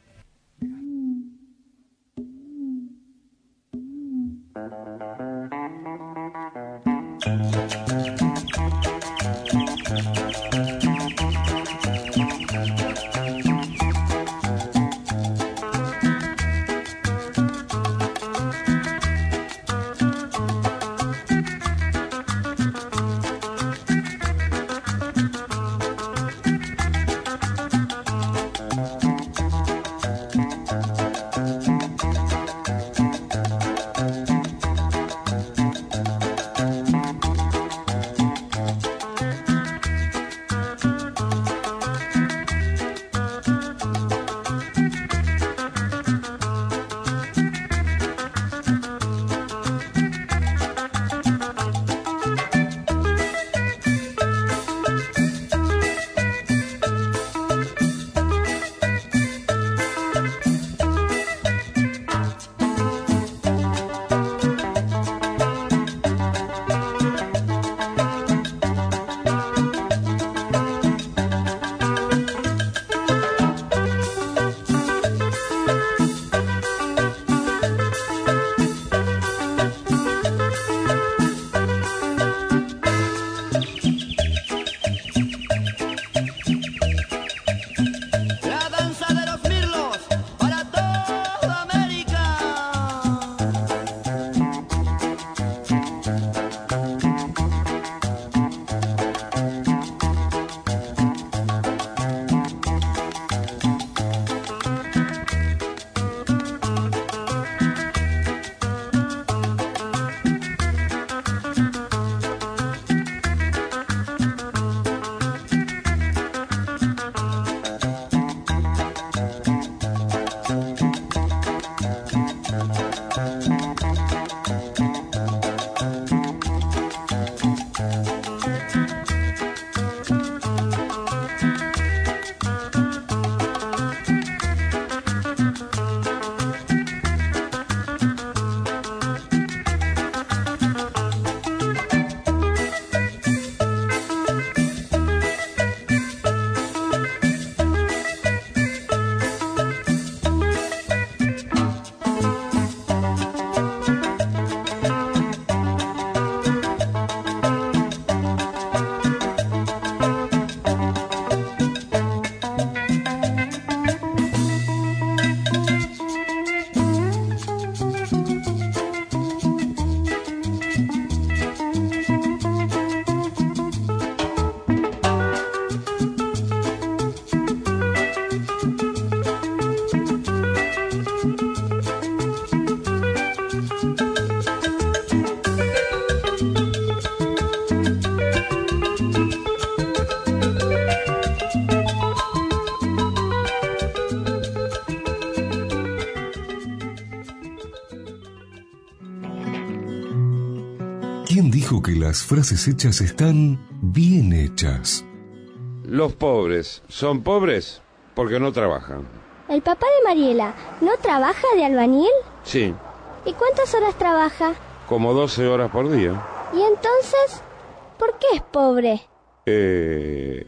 ¿Quién dijo que las frases hechas están bien hechas? Los pobres son pobres porque no trabajan. ¿El papá de Mariela no trabaja de albañil? Sí, ¿Y cuántas horas trabaja? como doce horas por día. ¿Y entonces por qué es pobre? Eh...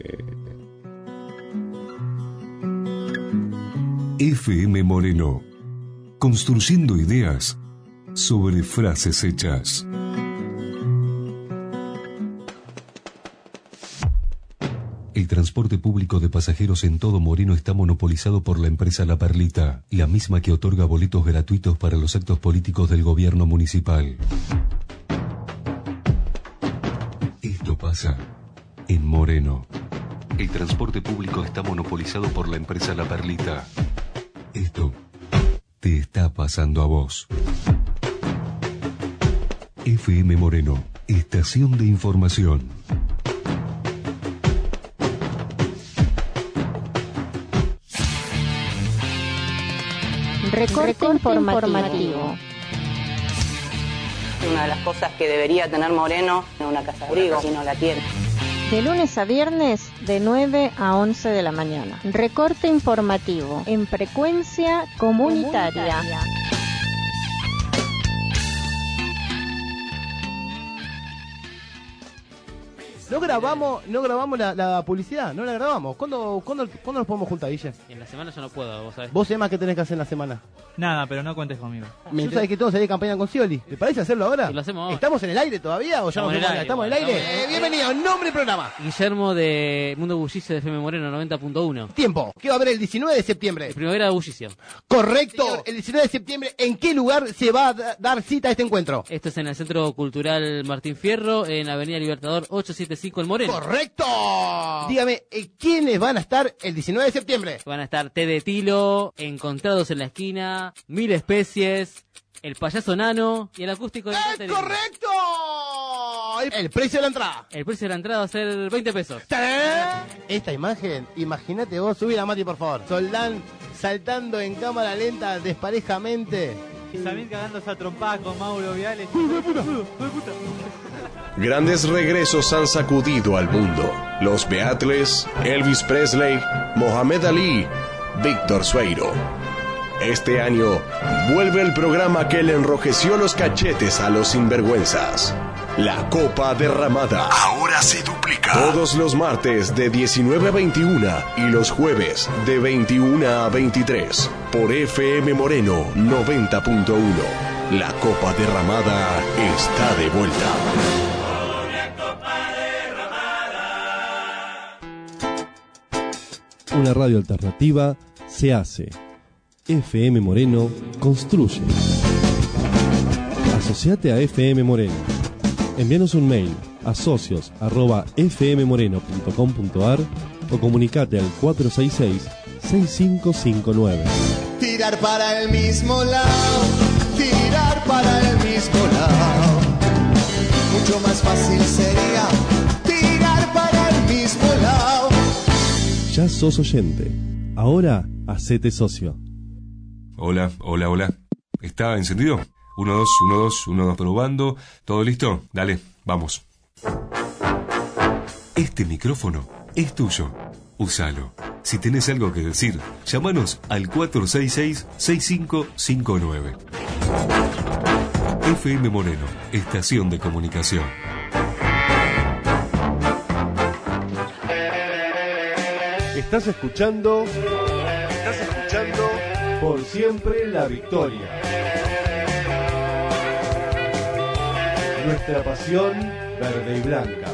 F M Moreno. Construyendo ideas sobre frases hechas. El transporte público de pasajeros en todo Moreno está monopolizado por la empresa La Perlita, la misma que otorga boletos gratuitos para los actos políticos del gobierno municipal. Esto pasa en Moreno. El transporte público está monopolizado por la empresa La Perlita. Esto te está pasando a vos. F M Moreno, estación de información. Recorte informativo. Una de las cosas que debería tener Moreno en una casa de abrigo, y no la tiene. De lunes a viernes, de nueve a once de la mañana. Recorte informativo en frecuencia comunitaria. comunitaria. No grabamos, no grabamos la, la publicidad, no la grabamos. ¿Cuándo, cuándo, ¿Cuándo nos podemos juntar, Guille? En la semana yo no puedo, vos sabés. ¿Vos, Emma, qué tenés que hacer en la semana? Nada, pero no cuentes conmigo. ¿Tú sabés que todos salí de campaña con Scioli? ¿Te parece hacerlo ahora? Sí, lo hacemos ahora. ¿Estamos en el aire todavía o ya Estamos nos en el fuimos? aire, ¿Estamos en el estamos aire? en el Eh, bienvenido, nombre y programa. Guillermo de Mundo Bullicio de F M Moreno noventa punto uno. Tiempo, ¿qué va a haber el diecinueve de septiembre? Primavera de Bullicio. Correcto. Señor, el diecinueve de septiembre, ¿en qué lugar se va a da- dar cita a este encuentro? Esto es en el Centro Cultural Martín Fierro, en Avenida Libertador ochocientos setenta y cinco en Moreno. ¡Correcto! Dígame, eh, ¿quiénes van a estar el diecinueve de septiembre? Van a estar té de tilo, encontrados en la esquina, mil especies, el payaso nano y el acústico de ¡Es correcto! El, el precio de la entrada. El precio de la entrada va a ser veinte pesos. ¡Tarán! Esta imagen, imagínate vos, subí la Mati por favor. Soldán saltando en cámara lenta desparejamente. Y también cagándose a trompada con Mauro Viales. Grandes regresos han sacudido al mundo. Los Beatles, Elvis Presley, Mohamed Ali, Víctor Sueiro. Este año vuelve el programa que le enrojeció los cachetes a los sinvergüenzas. La Copa Derramada. Ahora se duplica. Todos los martes de diecinueve a veintiuno y los jueves de veintiuno a veintitrés. Por F M Moreno noventa punto uno. La Copa Derramada está de vuelta. Una radio alternativa se hace. F M Moreno construye. Asociate a F M Moreno. Envíanos un mail a socios arroba f m moreno punto com punto a r o comunicate al cuatro seis seis, seis cinco cinco nueve. Tirar para el mismo lado, tirar para el mismo lado. Mucho más fácil sería tirar para el mismo lado. Ya sos oyente. Ahora hacete socio. Hola, hola, hola. ¿Está encendido? uno, dos, uno, dos, uno, dos, probando. ¿Todo listo? Dale, vamos. Este micrófono es tuyo. Úsalo. Si tenés algo que decir, llámanos al cuatro seis seis, seis cinco cinco nueve. F M Moreno, estación de comunicación. Estás escuchando. Estás escuchando Por Siempre la Victoria. Nuestra pasión verde y blanca.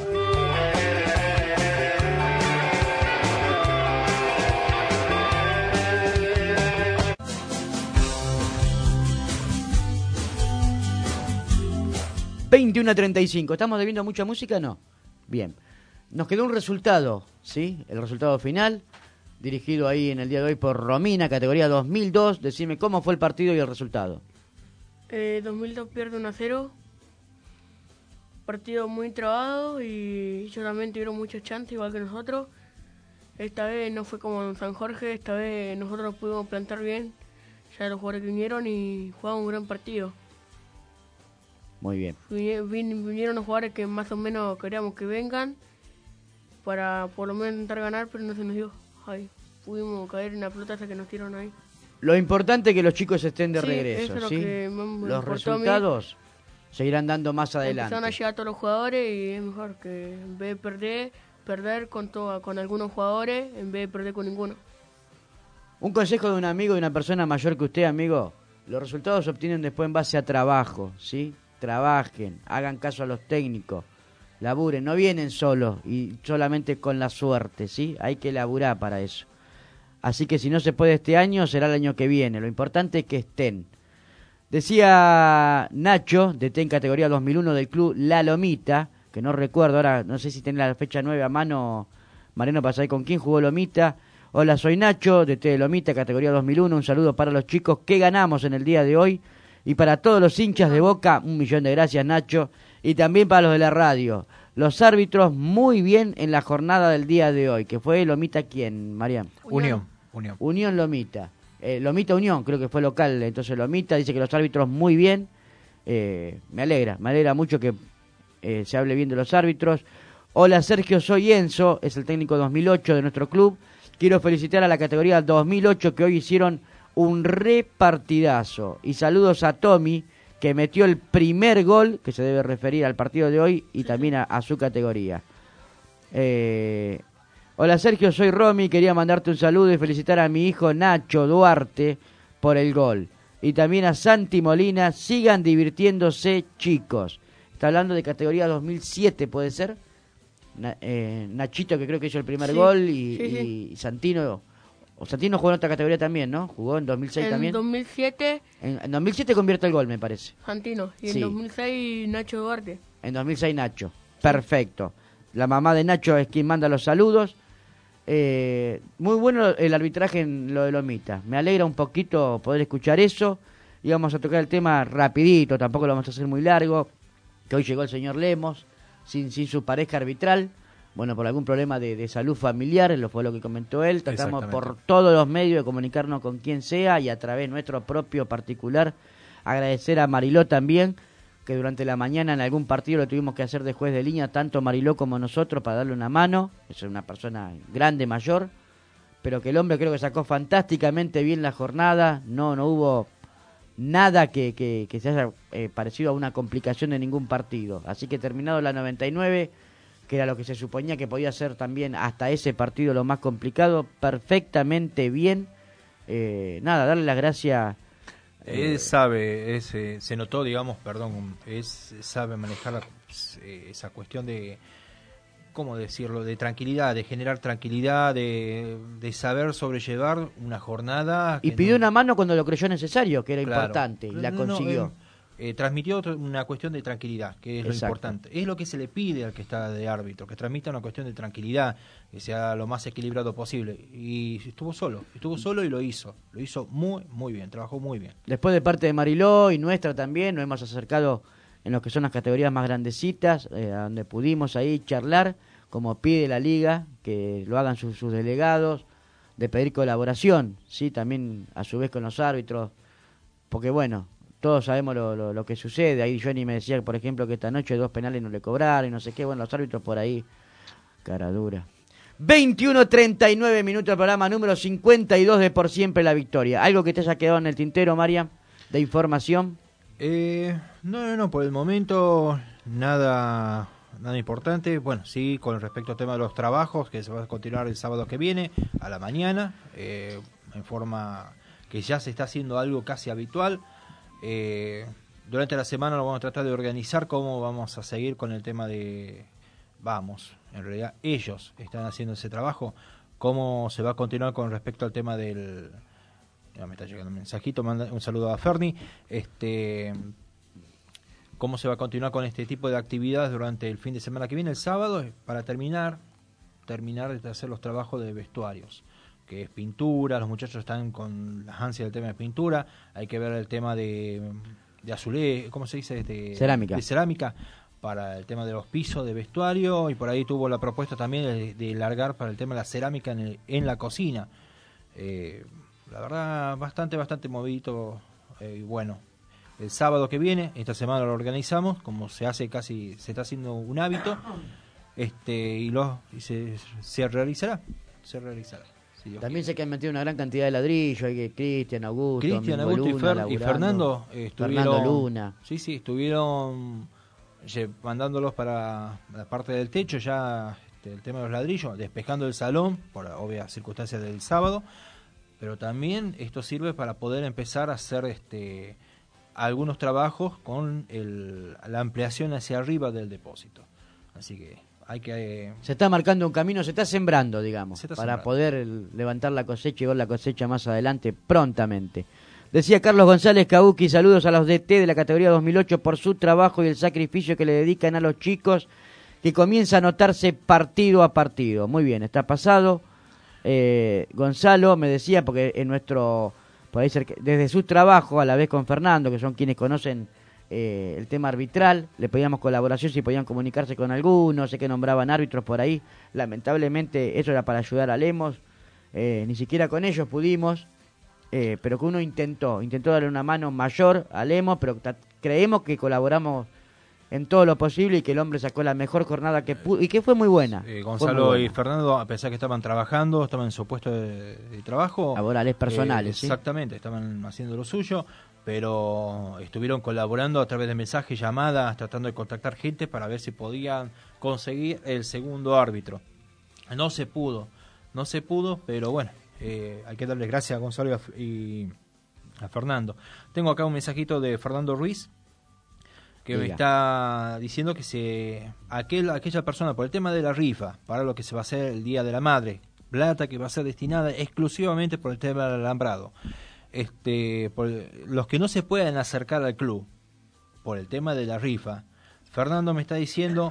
veintiuno a treinta y cinco. ¿Estamos debiendo mucha música? No. Bien. Nos quedó un resultado, ¿sí? El resultado final, dirigido ahí en el día de hoy por Romina, categoría dos mil dos. Decime cómo fue el partido y el resultado. Eh, dos mil dos pierde uno a cero. Partido muy trabado y ellos también tuvieron muchas chances, igual que nosotros. Esta vez no fue como en San Jorge, esta vez nosotros pudimos plantar bien. Ya los jugadores que vinieron y jugamos un gran partido. Muy bien. Vine- vin- Vinieron los jugadores que más o menos queríamos que vengan para por lo menos intentar ganar, pero no se nos dio. Ay, pudimos caer en la pelota esa que nos tiraron ahí. Lo importante es que los chicos estén de Sí, regreso, eso es lo ¿sí? que me- me Los importó a mí. resultados se irán dando más adelante. Empezaron a llegar todos los jugadores y es mejor que en vez de perder, perder con, todo, con algunos jugadores en vez de perder con ninguno. Un consejo de un amigo y una persona mayor que usted, amigo. Los resultados se obtienen después en base a trabajo, ¿sí? Trabajen, hagan caso a los técnicos, laburen, no vienen solos y solamente con la suerte, ¿sí? Hay que laburar para eso. Así que si no se puede este año, será el año que viene. Lo importante es que estén. Decía Nacho, D T en categoría dos mil uno del club La Lomita, que no recuerdo ahora, no sé si tiene la fecha nueve a mano, Mariano, para saber con quién jugó Lomita. Hola, soy Nacho, D T de Lomita, categoría dos mil uno. Un saludo para los chicos que ganamos en el día de hoy. Y para todos los hinchas de Boca, un millón de gracias, Nacho. Y también para los de la radio. Los árbitros muy bien en la jornada del día de hoy. Que fue Lomita, ¿quién, Mariam? Unión. Unión. Unión Lomita. Eh, Lomita Unión, creo que fue local. Entonces Lomita dice que los árbitros muy bien. Eh, me alegra, me alegra mucho que eh, se hable bien de los árbitros. Hola Sergio, soy Enzo, es el técnico dos mil ocho de nuestro club. Quiero felicitar a la categoría dos mil ocho que hoy hicieron un repartidazo. Y saludos a Tommy, que metió el primer gol, que se debe referir al partido de hoy, y también a, a su categoría. Eh, hola Sergio, soy Romy, quería mandarte un saludo y felicitar a mi hijo Nacho Duarte por el gol. Y también a Santi Molina, sigan divirtiéndose chicos. Está hablando de categoría dos mil siete, ¿puede ser? Na, eh, Nachito, que creo que hizo el primer Sí, gol, y, sí, sí. y Santino, o Santino jugó en otra categoría también, ¿no? Jugó en dos mil seis En también. dos mil siete, En, en dos mil siete convierte el gol, me parece. Santino. Y Sí. en dos mil seis, Nacho Duarte. En dos mil seis Nacho. Perfecto. La mamá de Nacho es quien manda los saludos. Eh, muy bueno el arbitraje en lo de Lomita. Me alegra un poquito poder escuchar eso. Y vamos a tocar el tema rapidito, tampoco lo vamos a hacer muy largo. Que hoy llegó el señor Lemos, sin, sin su pareja arbitral. Bueno, por algún problema de, de salud familiar, lo fue lo que comentó él. Tratamos por todos los medios de comunicarnos con quien sea y a través nuestro propio particular. Agradecer a Mariló también, que durante la mañana en algún partido lo tuvimos que hacer de juez de línea, tanto Mariló como nosotros, para darle una mano. Es una persona grande, mayor, pero que el hombre creo que sacó fantásticamente bien la jornada. No, no hubo nada que, que, que se haya eh, parecido a una complicación de ningún partido. Así que terminado la noventa y nueve, que era lo que se suponía que podía ser también hasta ese partido lo más complicado, perfectamente bien. Eh, nada, darle las gracias. Eh, él sabe, es, eh, se notó, digamos, perdón, es sabe manejar la, eh, esa cuestión de, ¿cómo decirlo?, de tranquilidad, de generar tranquilidad, de, de saber sobrellevar una jornada. Y que pidió no- una mano cuando lo creyó necesario, que era Claro. importante, y la No, no, consiguió. eh, eh, transmitió otro- una cuestión de tranquilidad, que es lo Exacto. importante. Es lo que se le pide al que está de árbitro, que transmita una cuestión de tranquilidad, que sea lo más equilibrado posible. Y estuvo solo, estuvo solo y lo hizo. Lo hizo muy, muy bien, trabajó muy bien. Después de parte de Mariló y nuestra también, nos hemos acercado en lo que son las categorías más grandecitas, eh, a donde pudimos ahí charlar, como pide la liga, que lo hagan sus, sus delegados, de pedir colaboración, sí, también a su vez con los árbitros, porque bueno, todos sabemos lo, lo, lo que sucede. Ahí Johnny me decía, por ejemplo, que esta noche dos penales no le cobraron y no sé qué, bueno, los árbitros por ahí, cara dura. veintiuno treinta y nueve minutos del programa número cincuenta y dos de Por Siempre la Victoria. ¿Algo que te haya quedado en el tintero, María, de información? Eh, no, no, no, por el momento nada nada importante. Bueno, sí, con respecto al tema de los trabajos, que se va a continuar el sábado que viene, a la mañana, eh, en forma que ya se está haciendo algo casi habitual. Eh, durante la semana lo vamos a tratar de organizar cómo vamos a seguir con el tema de... Vamos, en realidad ellos están haciendo ese trabajo, cómo se va a continuar con respecto al tema del... Ya me está llegando un mensajito, manda un saludo a Ferni. Este, cómo se va a continuar con este tipo de actividades durante el fin de semana que viene, el sábado, para terminar, terminar de hacer los trabajos de vestuarios, que es pintura. Los muchachos están con las ansias del tema de pintura. Hay que ver el tema de, de azulejo, ¿cómo se dice? De Cerámica. De cerámica, para el tema de los pisos de vestuario, y por ahí tuvo la propuesta también de, de largar para el tema de la cerámica en, el- en la cocina. Eh, la verdad, bastante, bastante movidito, eh, y bueno, el sábado que viene. Esta semana lo organizamos, como se hace casi, se está haciendo un hábito, este y lo y se, se realizará, se realizará. Si También sé que han metido una gran cantidad de ladrillos, hay que Cristian, Augusto, Cristian, Mingo Augusto y, Luna, Fer- y Fernando eh, estuvieron, Fernando Luna. Sí, sí, estuvieron lle- mandándolos para la parte del techo, ya este, el tema de los ladrillos, despejando el salón, por obvias circunstancias del sábado, pero también esto sirve para poder empezar a hacer este algunos trabajos con el, la ampliación hacia arriba del depósito. Así que hay que... Eh, se está marcando un camino, se está sembrando, digamos, está para sembrando. poder el, levantar la cosecha y ver la cosecha más adelante prontamente. Decía Carlos González Cauqui, saludos a los D T de la categoría dos mil ocho por su trabajo y el sacrificio que le dedican a los chicos, que comienza a notarse partido a partido. Muy bien, está pasado. Eh, Gonzalo me decía, porque en nuestro, puede ser que desde su trabajo, a la vez con Fernando, que son quienes conocen eh, el tema arbitral, le pedíamos colaboración si podían comunicarse con algunos, sé que nombraban árbitros por ahí, lamentablemente eso era para ayudar a Lemos, eh, ni siquiera con ellos pudimos, eh, pero que uno intentó, intentó darle una mano mayor a Lemos, pero ta- creemos que colaboramos en todo lo posible y que el hombre sacó la mejor jornada que pudo y que fue muy buena. eh, Fue Gonzalo muy buena. y Fernando, a pesar que estaban trabajando, estaban en su puesto de, de trabajo. Laborales personales, eh, ¿sí? Exactamente, estaban haciendo lo suyo, pero estuvieron colaborando a través de mensajes, llamadas, tratando de contactar gente para ver si podían conseguir el segundo árbitro. No se pudo, no se pudo, pero bueno, eh, hay que darle gracias a Gonzalo y a, y a Fernando. Tengo acá un mensajito de Fernando Ruiz, que Diga. me está diciendo que se aquel aquella persona, por el tema de la rifa, para lo que se va a hacer el Día de la Madre, plata que va a ser destinada exclusivamente por el tema del alambrado. Este, por los que no se puedan acercar al club por el tema de la rifa, Fernando me está diciendo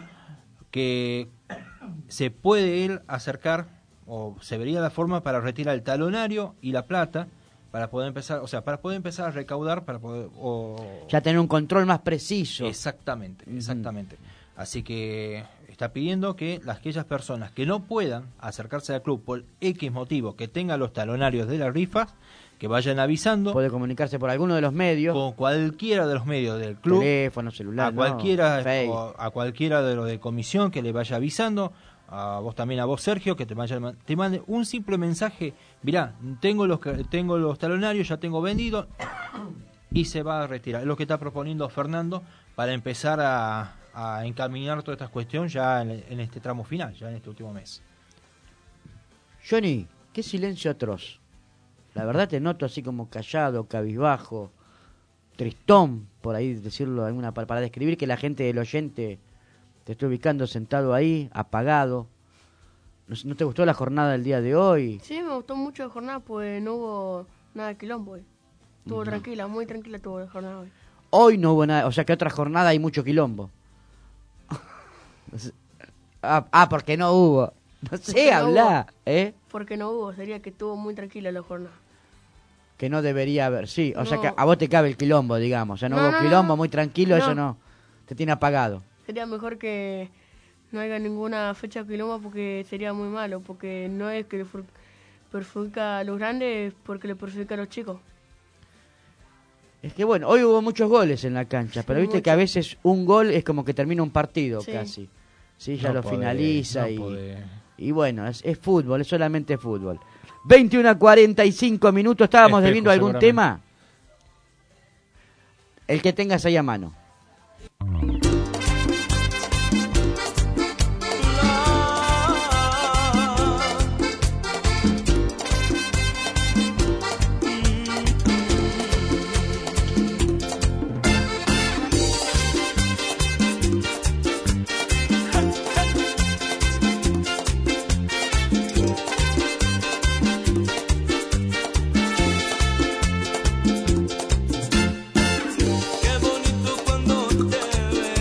que se puede él acercar, o se vería la forma para retirar el talonario y la plata, para poder empezar, o sea, para poder empezar a recaudar, para poder... O... Ya tener un control más preciso. Exactamente, exactamente. Uh-huh. Así que está pidiendo que las aquellas personas que no puedan acercarse al club por X motivo, que tengan los talonarios de las rifas, que vayan avisando. Puede comunicarse por alguno de los medios. Con cualquiera de los medios del club. Teléfono, celular, a cualquiera, no, o a cualquiera de los de comisión que le vaya avisando. A vos también, a vos Sergio, que te, vaya, te mande un simple mensaje. Mirá, tengo los tengo los talonarios, ya tengo vendido, y se va a retirar. Es lo que está proponiendo Fernando para empezar a, a encaminar toda esta cuestión ya en, en este tramo final, ya en este último mes. Johnny, qué silencio atroz. La verdad te noto así como callado, cabizbajo, tristón, por ahí decirlo alguna para, para describir que la gente del oyente te esté ubicando sentado ahí, apagado. ¿No, ¿No te gustó la jornada del día de hoy? Sí, me gustó mucho la jornada, pues no hubo nada de quilombo hoy. Estuvo No. tranquila, muy tranquila estuvo la jornada hoy. Hoy no hubo nada, o sea que otra jornada hay mucho quilombo. ah, ah, porque no hubo. No sé, no habla, hubo. ¿eh? Porque no hubo, sería que estuvo muy tranquila la jornada. Que no debería haber, sí, o No. sea que a vos te cabe el quilombo, digamos. O sea, no, No, hubo no, quilombo, no. muy tranquilo, No. eso no. Te tiene apagado. Sería mejor que no haya ninguna fecha de quilombo porque sería muy malo, porque no es que le fur- perjudica a los grandes, porque le perjudica a los chicos. Es que bueno, hoy hubo muchos goles en la cancha, pero Sí, viste mucho. que a veces un gol es como que termina un partido Sí. casi. Sí, ya No lo podés, finaliza no y, podés. y bueno, es, es fútbol, es solamente fútbol. veintiuno a cuarenta y cinco minutos, ¿estábamos Espejo, debiendo algún seguramente. tema? El que tengas ahí a mano. Qué bonito cuando te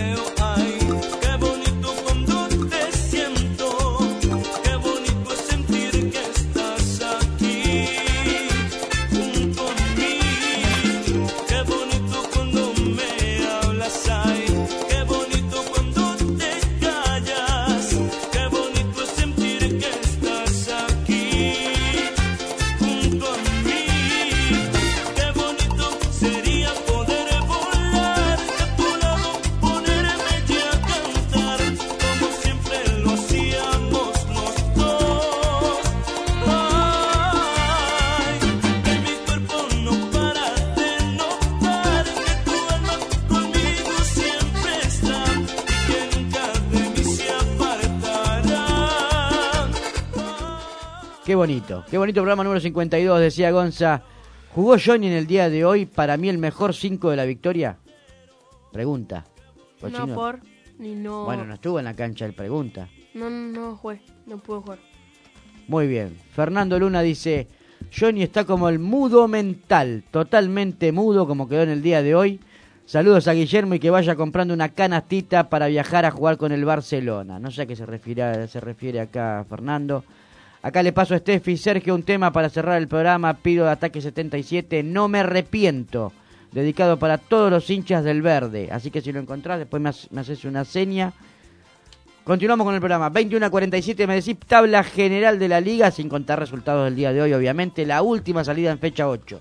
Qué bonito, qué bonito programa número cincuenta y dos, decía Gonza. ¿Jugó Johnny en el día de hoy para mí el mejor cinco de la victoria? Pregunta. No por, ni no... Bueno, no estuvo en la cancha, él pregunta. No, no, no jugué, no pude jugar. Muy bien. Fernando Luna dice, Johnny está como el mudo mental, totalmente mudo como quedó en el día de hoy. Saludos a Guillermo y que vaya comprando una canastita para viajar a jugar con el Barcelona. No sé a qué se refiere, se refiere acá Fernando. Acá le paso a Steffi. Sergio, un tema para cerrar el programa. Pido de Ataque setenta y siete, No me arrepiento. Dedicado para todos los hinchas del verde. Así que si lo encontrás, después me, ha- me haces una seña. Continuamos con el programa. veintiuno a cuarenta y siete, me decís tabla general de la liga, sin contar resultados del día de hoy, obviamente. La última salida en fecha ocho.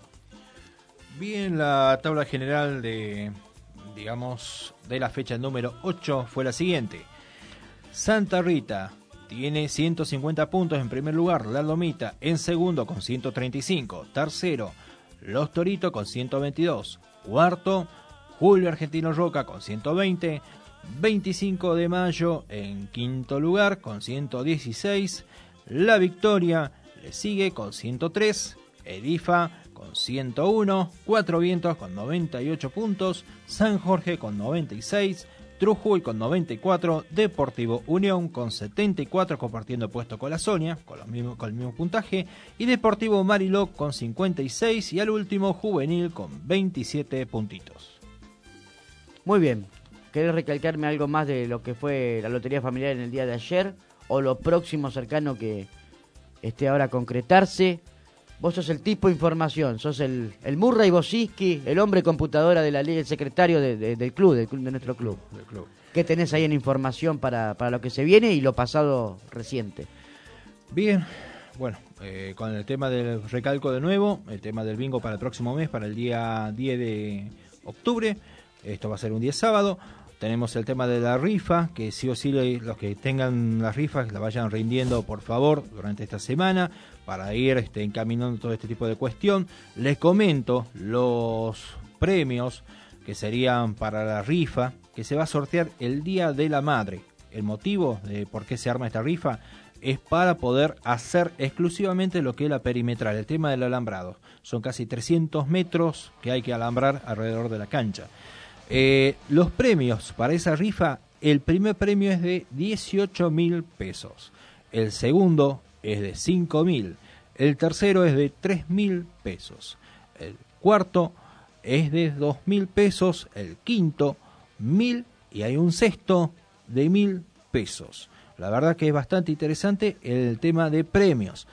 Bien, la tabla general de, digamos, de la fecha número ocho fue la siguiente. Santa Rita tiene ciento cincuenta puntos en primer lugar, La Lomita en segundo con ciento treinta y cinco, tercero Los Toritos con ciento veintidós, cuarto Julio Argentino Roca con ciento veinte, veinticinco de mayo en quinto lugar con ciento dieciséis, La Victoria le sigue con ciento tres, Edifa con ciento uno, Cuatro Vientos con noventa y ocho puntos, San Jorge con noventa y seis, Trujuy con noventa y cuatro, Deportivo Unión con setenta y cuatro, compartiendo puesto con la Sonia, con, los mismos, con el mismo puntaje, y Deportivo Mariló con cincuenta y seis, y al último Juvenil con veintisiete puntitos. Muy bien. ¿Querés recalcarme algo más de lo que fue la lotería familiar en el día de ayer? ¿O lo próximo cercano que esté ahora a concretarse? Vos sos el tipo de información, sos el, el Murray Bosiski, el hombre computadora de la liga, el secretario de, de- del club, del club, de nuestro club. Del club. ¿Qué tenés ahí en información para, para lo que se viene y lo pasado reciente? Bien, bueno, eh, con el tema del recalco de nuevo, el tema del bingo para el próximo mes, para el día diez de octubre, esto va a ser un día sábado. Tenemos el tema de la rifa, que sí o sí le- los que tengan las rifas la vayan rindiendo, por favor, durante esta semana, para ir este, encaminando todo este tipo de cuestión. Les comento los premios que serían para la rifa, que se va a sortear el Día de la Madre. El motivo de por qué se arma esta rifa es para poder hacer exclusivamente lo que es la perimetral, el tema del alambrado. Son casi trescientos metros que hay que alambrar alrededor de la cancha. Eh, los premios para esa rifa, el primer premio es de dieciocho mil pesos, el segundo es de cinco mil, el tercero es de tres mil pesos, el cuarto es de dos mil pesos, el quinto mil y hay un sexto de mil pesos. La verdad que es bastante interesante el tema de premios.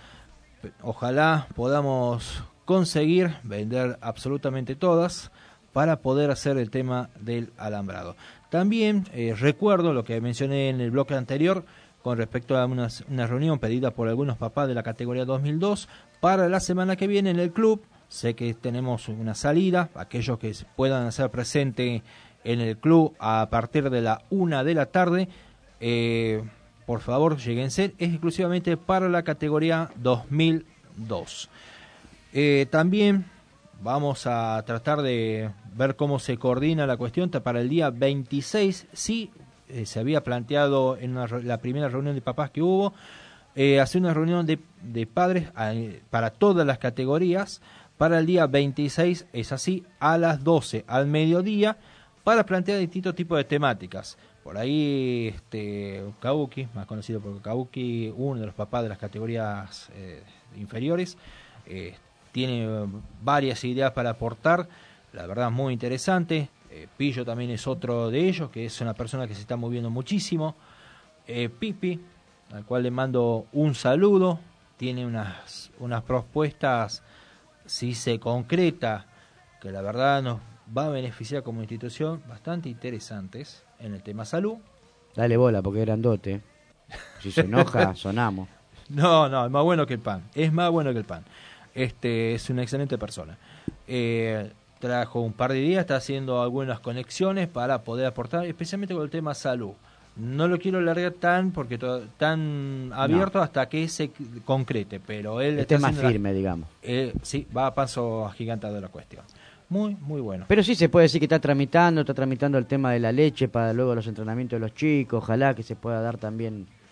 Ojalá podamos conseguir vender absolutamente todas para poder hacer el tema del alambrado. También eh, recuerdo lo que mencioné en el bloque anterior con respecto a una, una reunión pedida por algunos papás de la categoría dos mil dos para la semana que viene en el club. Sé que tenemos una salida, aquellos que puedan hacer presente en el club a partir de la una de la tarde, eh, por favor lléguense, es exclusivamente para la categoría dos mil dos. Eh, también vamos a tratar de ver cómo se coordina la cuestión para el día veintiséis. Sí, eh, se había planteado en una, la primera reunión de papás que hubo, eh, hacer una reunión de, de padres eh, para todas las categorías. Para el día veintiséis es así, a las doce al mediodía, para plantear distintos tipos de temáticas. Por ahí, este, Kabuki, más conocido por Kabuki, uno de los papás de las categorías eh, inferiores, eh, tiene varias ideas para aportar, la verdad muy interesante. eh, Pillo también es otro de ellos, que es una persona que se está moviendo muchísimo. eh, Pipi, al cual le mando un saludo, tiene unas, unas propuestas, si se concreta, que la verdad nos va a beneficiar como institución, bastante interesantes en el tema salud. Dale bola, porque es grandote. Si se enoja, sonamos. No, no, es más bueno que el pan. Es más bueno que el pan. Este es una excelente persona. Eh, trajo un par de días, está haciendo algunas conexiones para poder aportar, especialmente con el tema salud. No lo quiero largar tan porque to- tan abierto no. hasta que se concrete, pero él este está más firme, la, digamos. Eh, sí, va a paso agigantado de la cuestión. Muy, muy bueno. Pero sí se puede decir que está tramitando, está tramitando el tema de la leche para luego los entrenamientos de los chicos. Ojalá que se pueda dar también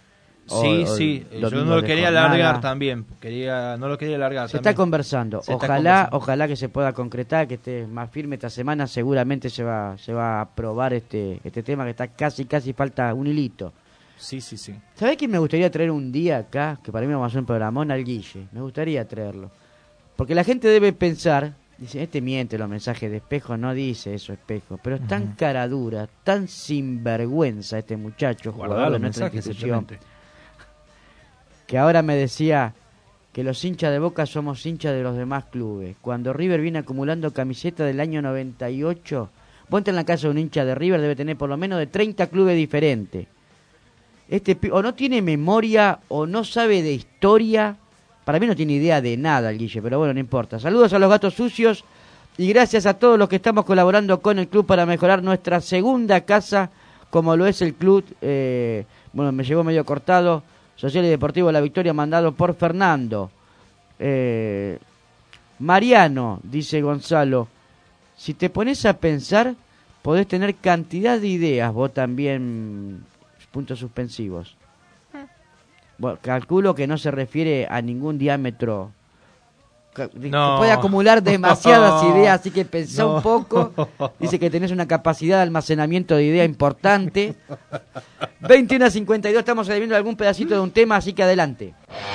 O- Sí, o sí, el yo domingo no lo de quería jornada. alargar también, quería, no lo quería alargar Se también. está conversando. Se está Ojalá, conversando. ojalá que se pueda concretar, que esté más firme esta semana. Seguramente se va, se va a aprobar este, este tema que está casi, casi falta un hilito. Sí, sí, sí. ¿Sabés quién me gustaría traer un día acá? Que para mí vamos a hacer un programón, al Guille. Me gustaría traerlo. Porque la gente debe pensar, dice, este miente los mensajes de Espejo, no dice eso Espejo. Pero es tan cara dura, tan sinvergüenza este muchacho, Guardá jugador de los nuestra mensajes, institución, simplemente. que ahora me decía que los hinchas de Boca somos hinchas de los demás clubes. Cuando River viene acumulando camisetas del año noventa y ocho, ponte en la casa de un hincha de River, debe tener por lo menos de treinta clubes diferentes. Este pi- o no tiene memoria o no sabe de historia. Para mí no tiene idea de nada el Guille, pero bueno, no importa. Saludos a los gatos sucios y gracias a todos los que estamos colaborando con el club para mejorar nuestra segunda casa, como lo es el club. Eh, bueno, me llegó medio cortado. Social y Deportivo La Victoria, mandado por Fernando. Eh, Mariano, dice Gonzalo, si te pones a pensar, podés tener cantidad de ideas, vos también, puntos suspensivos. Bueno, calculo que no se refiere a ningún diámetro. Que No. puede acumular demasiadas ideas, así que pensá No. un poco. Dice que tenés una capacidad de almacenamiento de idea importante. veintiuno a cincuenta y dos, estamos viendo algún pedacito de un tema, así que adelante.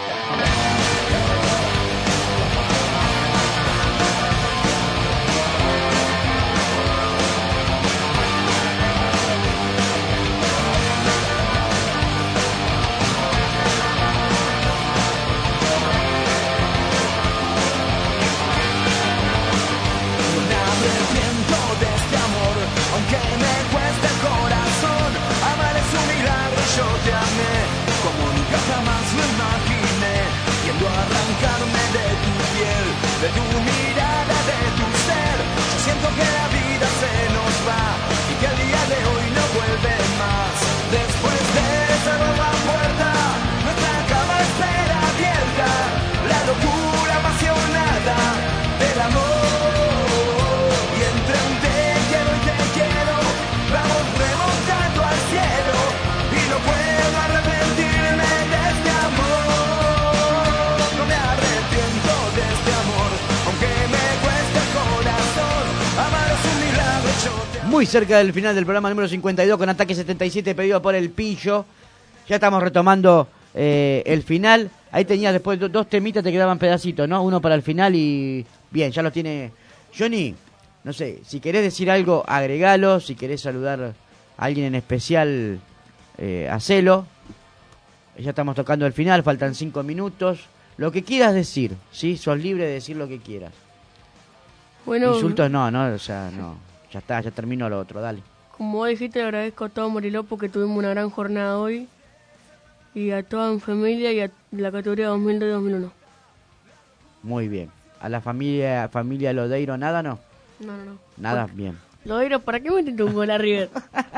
No me arrepiento de este amor, aunque me cueste el corazón. Amar es un milagro, yo te amé como nunca jamás lo imaginé. Viendo arrancarme de tu piel, de tu mirada, de tu ser. Yo siento que la vida se nos va y que el día de hoy no vuelve más. Después de cerrar la puerta, nuestra cama espera abierta. La locura apasionada del amor. Y entre un te quiero y te quiero, vamos remontando al cielo. Y no puedo arrepentirme de este amor. No me arrepiento de este amor, aunque me cueste el corazón. Amar es un milagro, yo te Muy cerca del final del programa número cincuenta y dos con Ataque setenta y siete pedido por el Pillo. Ya estamos retomando eh, el final. Ahí tenías después do- dos temitas, te quedaban pedacitos, ¿no? Uno para el final y... Bien, ya los tiene Johnny. No sé, si querés decir algo, agregalo. Si querés saludar a alguien en especial, eh, hacelo. Ya estamos tocando el final, faltan cinco minutos. Lo que quieras decir, ¿sí? Sos libre de decir lo que quieras. Bueno, Insultos no, no, o sea, no. Ya está, ya terminó lo otro, dale. como vos dijiste, le agradezco a todo Moriló porque tuvimos una gran jornada hoy. Y a toda mi familia y a la categoría dos mil dos y dos mil uno. Muy bien. ¿A la familia familia Lodeiro nada, no? No, no, no. Nada, bien. Lodeiro, ¿para qué metiste un gol a River?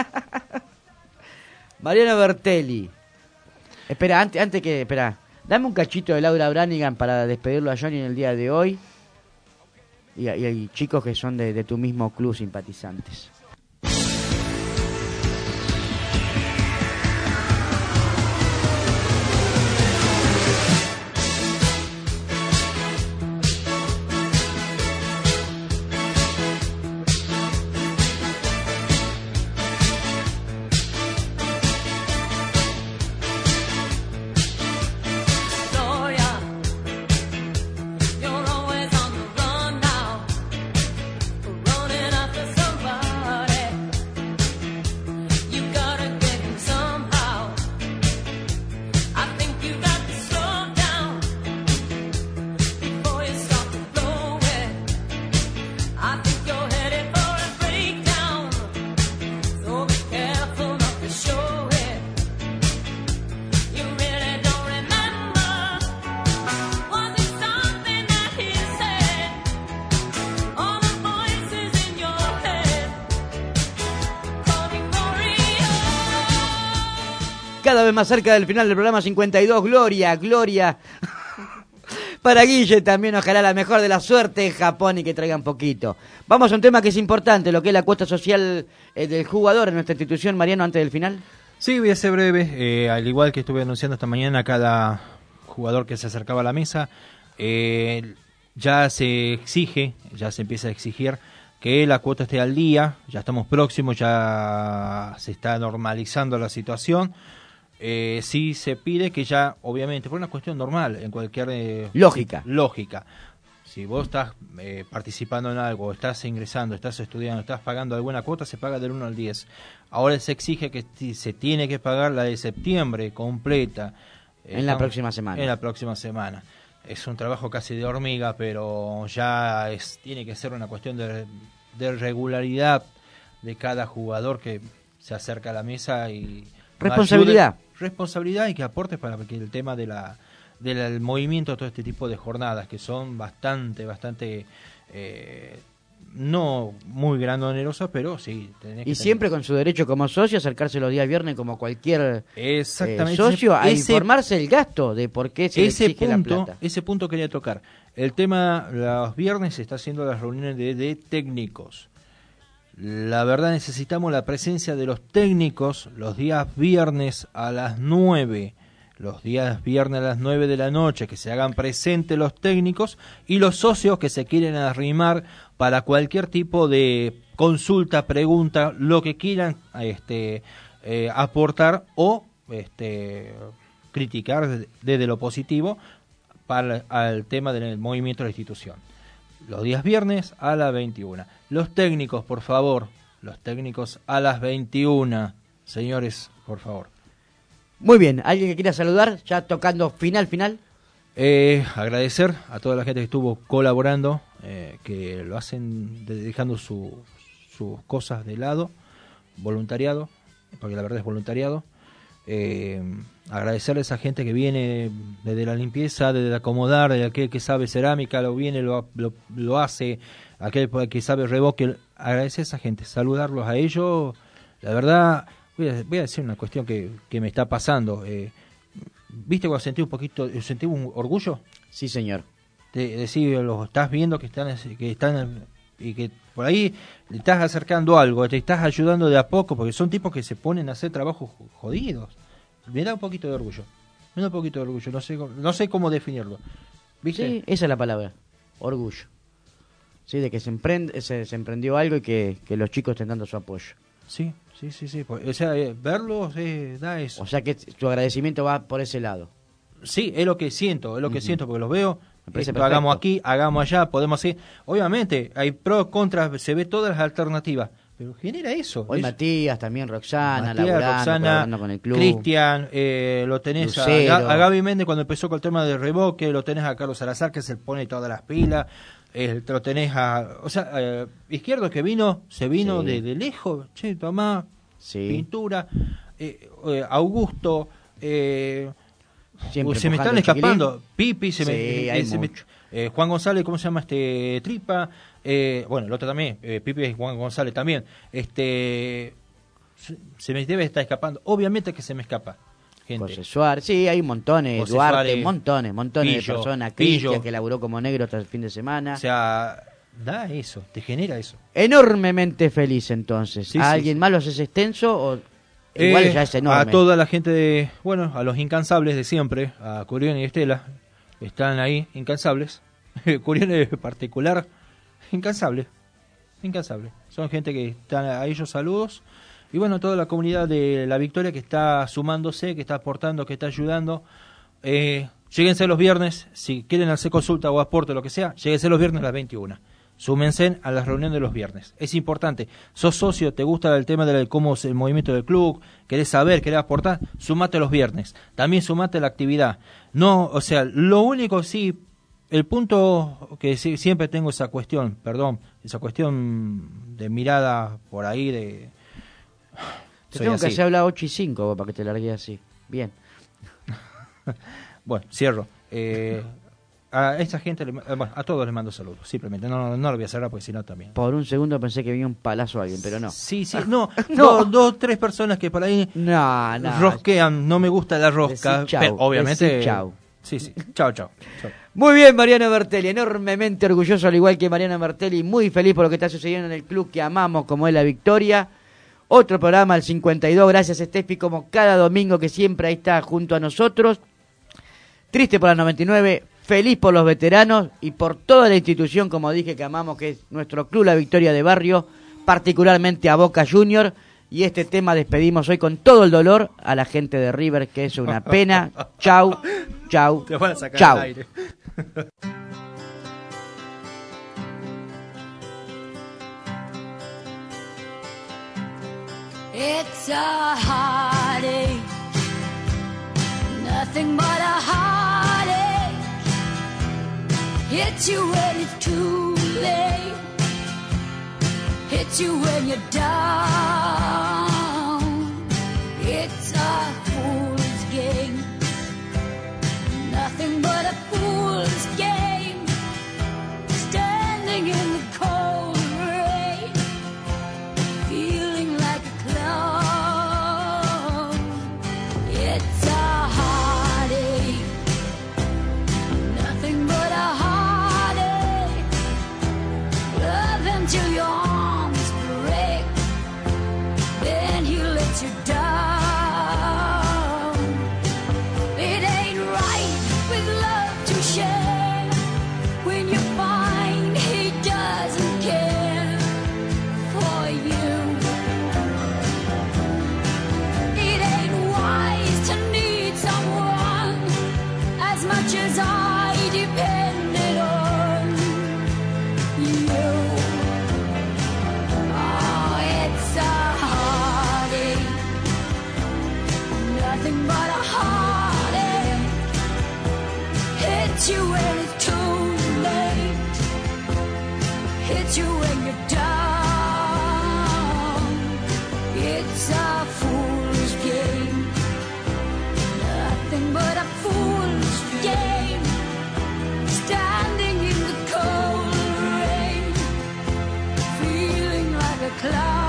Mariano Bertelli. Espera, antes, antes que... Espera. Dame un cachito de Laura Branigan para despedirlo a Johnny en el día de hoy. Y, y hay chicos que son de, de tu mismo club simpatizantes. Gloria, you're always on the run now, running after somebody. You gotta get him somehow. I think you got to slow down before you start to blow it. I think you're headed for a breakdown, so be careful not to show it. You really don't remember. Was it something that he said? All the voices in your head calling Gloria. Cada vez más cerca del final del programa cincuenta y dos. Gloria, gloria. Para Guille también, ojalá la mejor de la suerte en Japón y que traigan poquito. Vamos a un tema que es importante, lo que es la cuota social eh, del jugador en nuestra institución. Mariano, antes del final. Sí, voy a ser breve. Eh, al igual que estuve anunciando esta mañana, cada jugador que se acercaba a la mesa, eh, ya se exige, ya se empieza a exigir que la cuota esté al día. Ya estamos próximos, ya se está normalizando la situación. Eh, sí se pide que ya, obviamente, por una cuestión normal, en cualquier... Eh, lógica. Lógica. Si vos estás eh, participando en algo, estás ingresando, estás estudiando, estás pagando alguna cuota, se paga del uno al diez. Ahora se exige que t- se tiene que pagar la de septiembre completa. En la próxima semana. En la próxima semana. Es un trabajo casi de hormiga, pero ya es tiene que ser una cuestión de, de regularidad de cada jugador que se acerca a la mesa y... Responsabilidad. Ayude, responsabilidad y que aporte para que el tema de la del movimiento de todo este tipo de jornadas que son bastante, bastante eh, no muy grandonerosas, pero sí. Tenés que y siempre tener... con su derecho como socio acercarse los días viernes como cualquier Exactamente. eh, socio a ese, informarse el gasto de por qué se ese le exige punto, la plata. Ese punto quería tocar. El tema, los viernes se está haciendo las reuniones de, de técnicos. La verdad necesitamos la presencia de los técnicos los días viernes a las nueve. Los días viernes a las nueve de la noche, que se hagan presentes los técnicos y los socios que se quieren arrimar para cualquier tipo de consulta, pregunta, lo que quieran este, eh, aportar o este, criticar desde lo positivo para al tema del movimiento de la institución. Los días viernes a las veintiuna. Los técnicos, por favor, los técnicos a las veintiuna. Señores, por favor. Muy bien, ¿alguien que quiera saludar? Ya tocando final, final. Eh, agradecer a toda la gente que estuvo colaborando, eh, que lo hacen de, dejando su, sus cosas de lado, voluntariado, porque la verdad es voluntariado. Eh, agradecerle a esa gente que viene desde la limpieza, desde acomodar, de aquel que sabe cerámica, lo viene, lo, lo, lo hace, aquel que sabe reboque. Agradecer a esa gente, saludarlos a ellos. La verdad... Voy a, voy a decir una cuestión que, que me está pasando. Eh, ¿Viste cuando sentí un poquito, sentí un orgullo? Sí, señor. De, de decir, lo estás viendo que están, que están y que por ahí le estás acercando algo, te estás ayudando de a poco, porque son tipos que se ponen a hacer trabajos jodidos. Me da un poquito de orgullo. Me da un poquito de orgullo. No sé, no sé cómo definirlo. ¿Viste? Sí, esa es la palabra. Orgullo. Sí, de que se, emprende, se, se emprendió algo y que, que los chicos estén dando su apoyo. Sí. Sí, sí, sí. O sea, eh, verlos eh, da eso. O sea que tu agradecimiento va por ese lado. Sí, es lo que siento, es lo que uh-huh. siento, porque los veo. Esto, hagamos aquí, hagamos allá, podemos hacer. Obviamente, hay pros, contras, se ve todas las alternativas, pero genera eso. Hoy es... Matías, también Roxana, Matías, laburando, Roxana, con el club. Cristian, eh, lo tenés a, a Gaby Méndez cuando empezó con el tema de reboque, lo tenés a Carlos Salazar que se pone todas las pilas. Eh, te lo tenés a, o sea, eh, Izquierdo que vino, se vino sí. de, de lejos, che, tomá, sí. pintura, eh, eh, Augusto, eh, Siempre se me están escapando, chiquilín. Pipi, se sí, me, eh, se me eh, Juan González, ¿cómo se llama este? Tripa, eh, bueno, el otro también, eh, Pipi y Juan González también, este, se, se me debe estar escapando, obviamente que se me escapa. Gente. José Suárez, sí, hay montones, José Duarte, Suárez, montones, montones Pillo, de personas. Pillo. Cristian, que laburó como negro hasta el fin de semana. O sea, da eso, te genera eso. Enormemente feliz entonces. Sí, ¿A sí, alguien sí. más lo haces extenso o igual eh, ya es enorme? A toda la gente, de, bueno, a los incansables de siempre, a Curión y Estela, están ahí, incansables. Curión en particular, incansable, incansable. Son gente que están a ellos saludos. Y bueno, toda la comunidad de La Victoria que está sumándose, que está aportando, que está ayudando. Eh, lléguense los viernes, si quieren hacer consulta o aporte, lo que sea, lléguense los viernes a las veintiuna. Súmense a las reuniones de los viernes. Es importante. Sos socio, te gusta el tema del cómo es el movimiento del club, querés saber, querés aportar, sumate los viernes. También sumate a la actividad. No, o sea, lo único sí, el punto que sí, siempre tengo esa cuestión, perdón, esa cuestión de mirada por ahí de... Te tengo así. Que hacer hablar ocho y cinco para que te largue así. Bien. Bueno, cierro. Eh, a esta gente, le, bueno, a todos les mando saludos, simplemente. No, no, no lo voy a cerrar porque si no también. Por un segundo pensé que venía un palazo a alguien, pero no. Sí, sí, no. no. Dos, dos, tres personas que por ahí no, no. rosquean. No me gusta la rosca. Chau, pero, obviamente. Chau. Sí, sí. Chao, chao. Muy bien, Mariano Bertelli, enormemente orgulloso, al igual que Mariano Bertelli, muy feliz por lo que está sucediendo en el club que amamos, como es La Victoria. Otro programa, el cincuenta y dos. Gracias, Steffi, como cada domingo que siempre ahí está junto a nosotros. Triste por la noventa y nueve, feliz por los veteranos y por toda la institución, como dije, que amamos, que es nuestro club La Victoria de Barrio, particularmente a Boca Junior. Y este tema despedimos hoy con todo el dolor a la gente de River, que es una pena. Chau, chau, Te van a sacar chau. al aire. It's a heartache, nothing but a heartache. Hits you when it's too late, hits you when you're down. It's a fool's game, nothing but a fool's game. Standing in the cold rain, feeling like a clown. It's a heartache, nothing but a heartache. Love until your arms break, then he lets you down. It ain't right with love to share when you find he doesn't care for you. It ain't wise to need someone as much as I depended on you. Oh, it's a heartache, nothing but a heartache. Hits you when it's too late, hits you when you're down. It's a fool's game, nothing but a fool's game. Standing in the cold rain, feeling like a clown.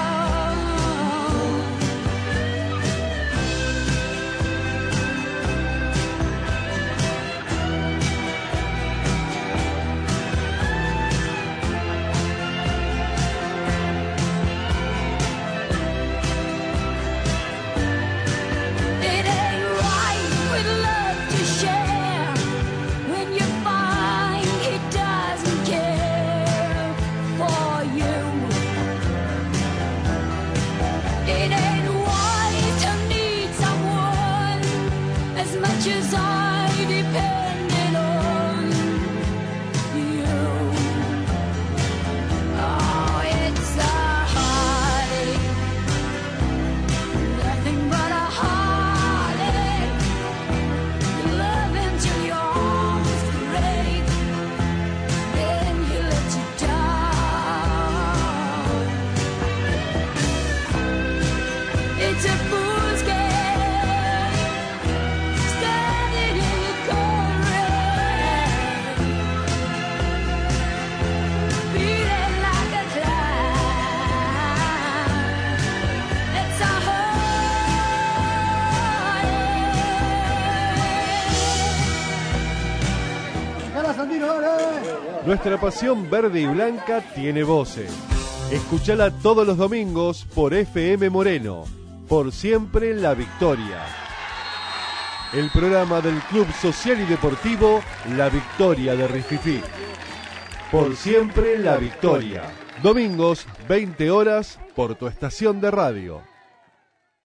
It ain't right with love to share when you find he doesn't care for you. It ain't wise to need someone as much as I depended on you. Oh, it's a heartache, nothing but a heartache. Love until your arms break, then he lets you down. It's a fool's game, standing in the cold rain, feeling like a clown. It's a Nuestra pasión verde y blanca tiene voces. Escuchala todos los domingos por F M Moreno. Por siempre La Victoria. El programa del Club Social y Deportivo La Victoria de Rififí. Por siempre La Victoria. Domingos, veinte horas, por tu estación de radio.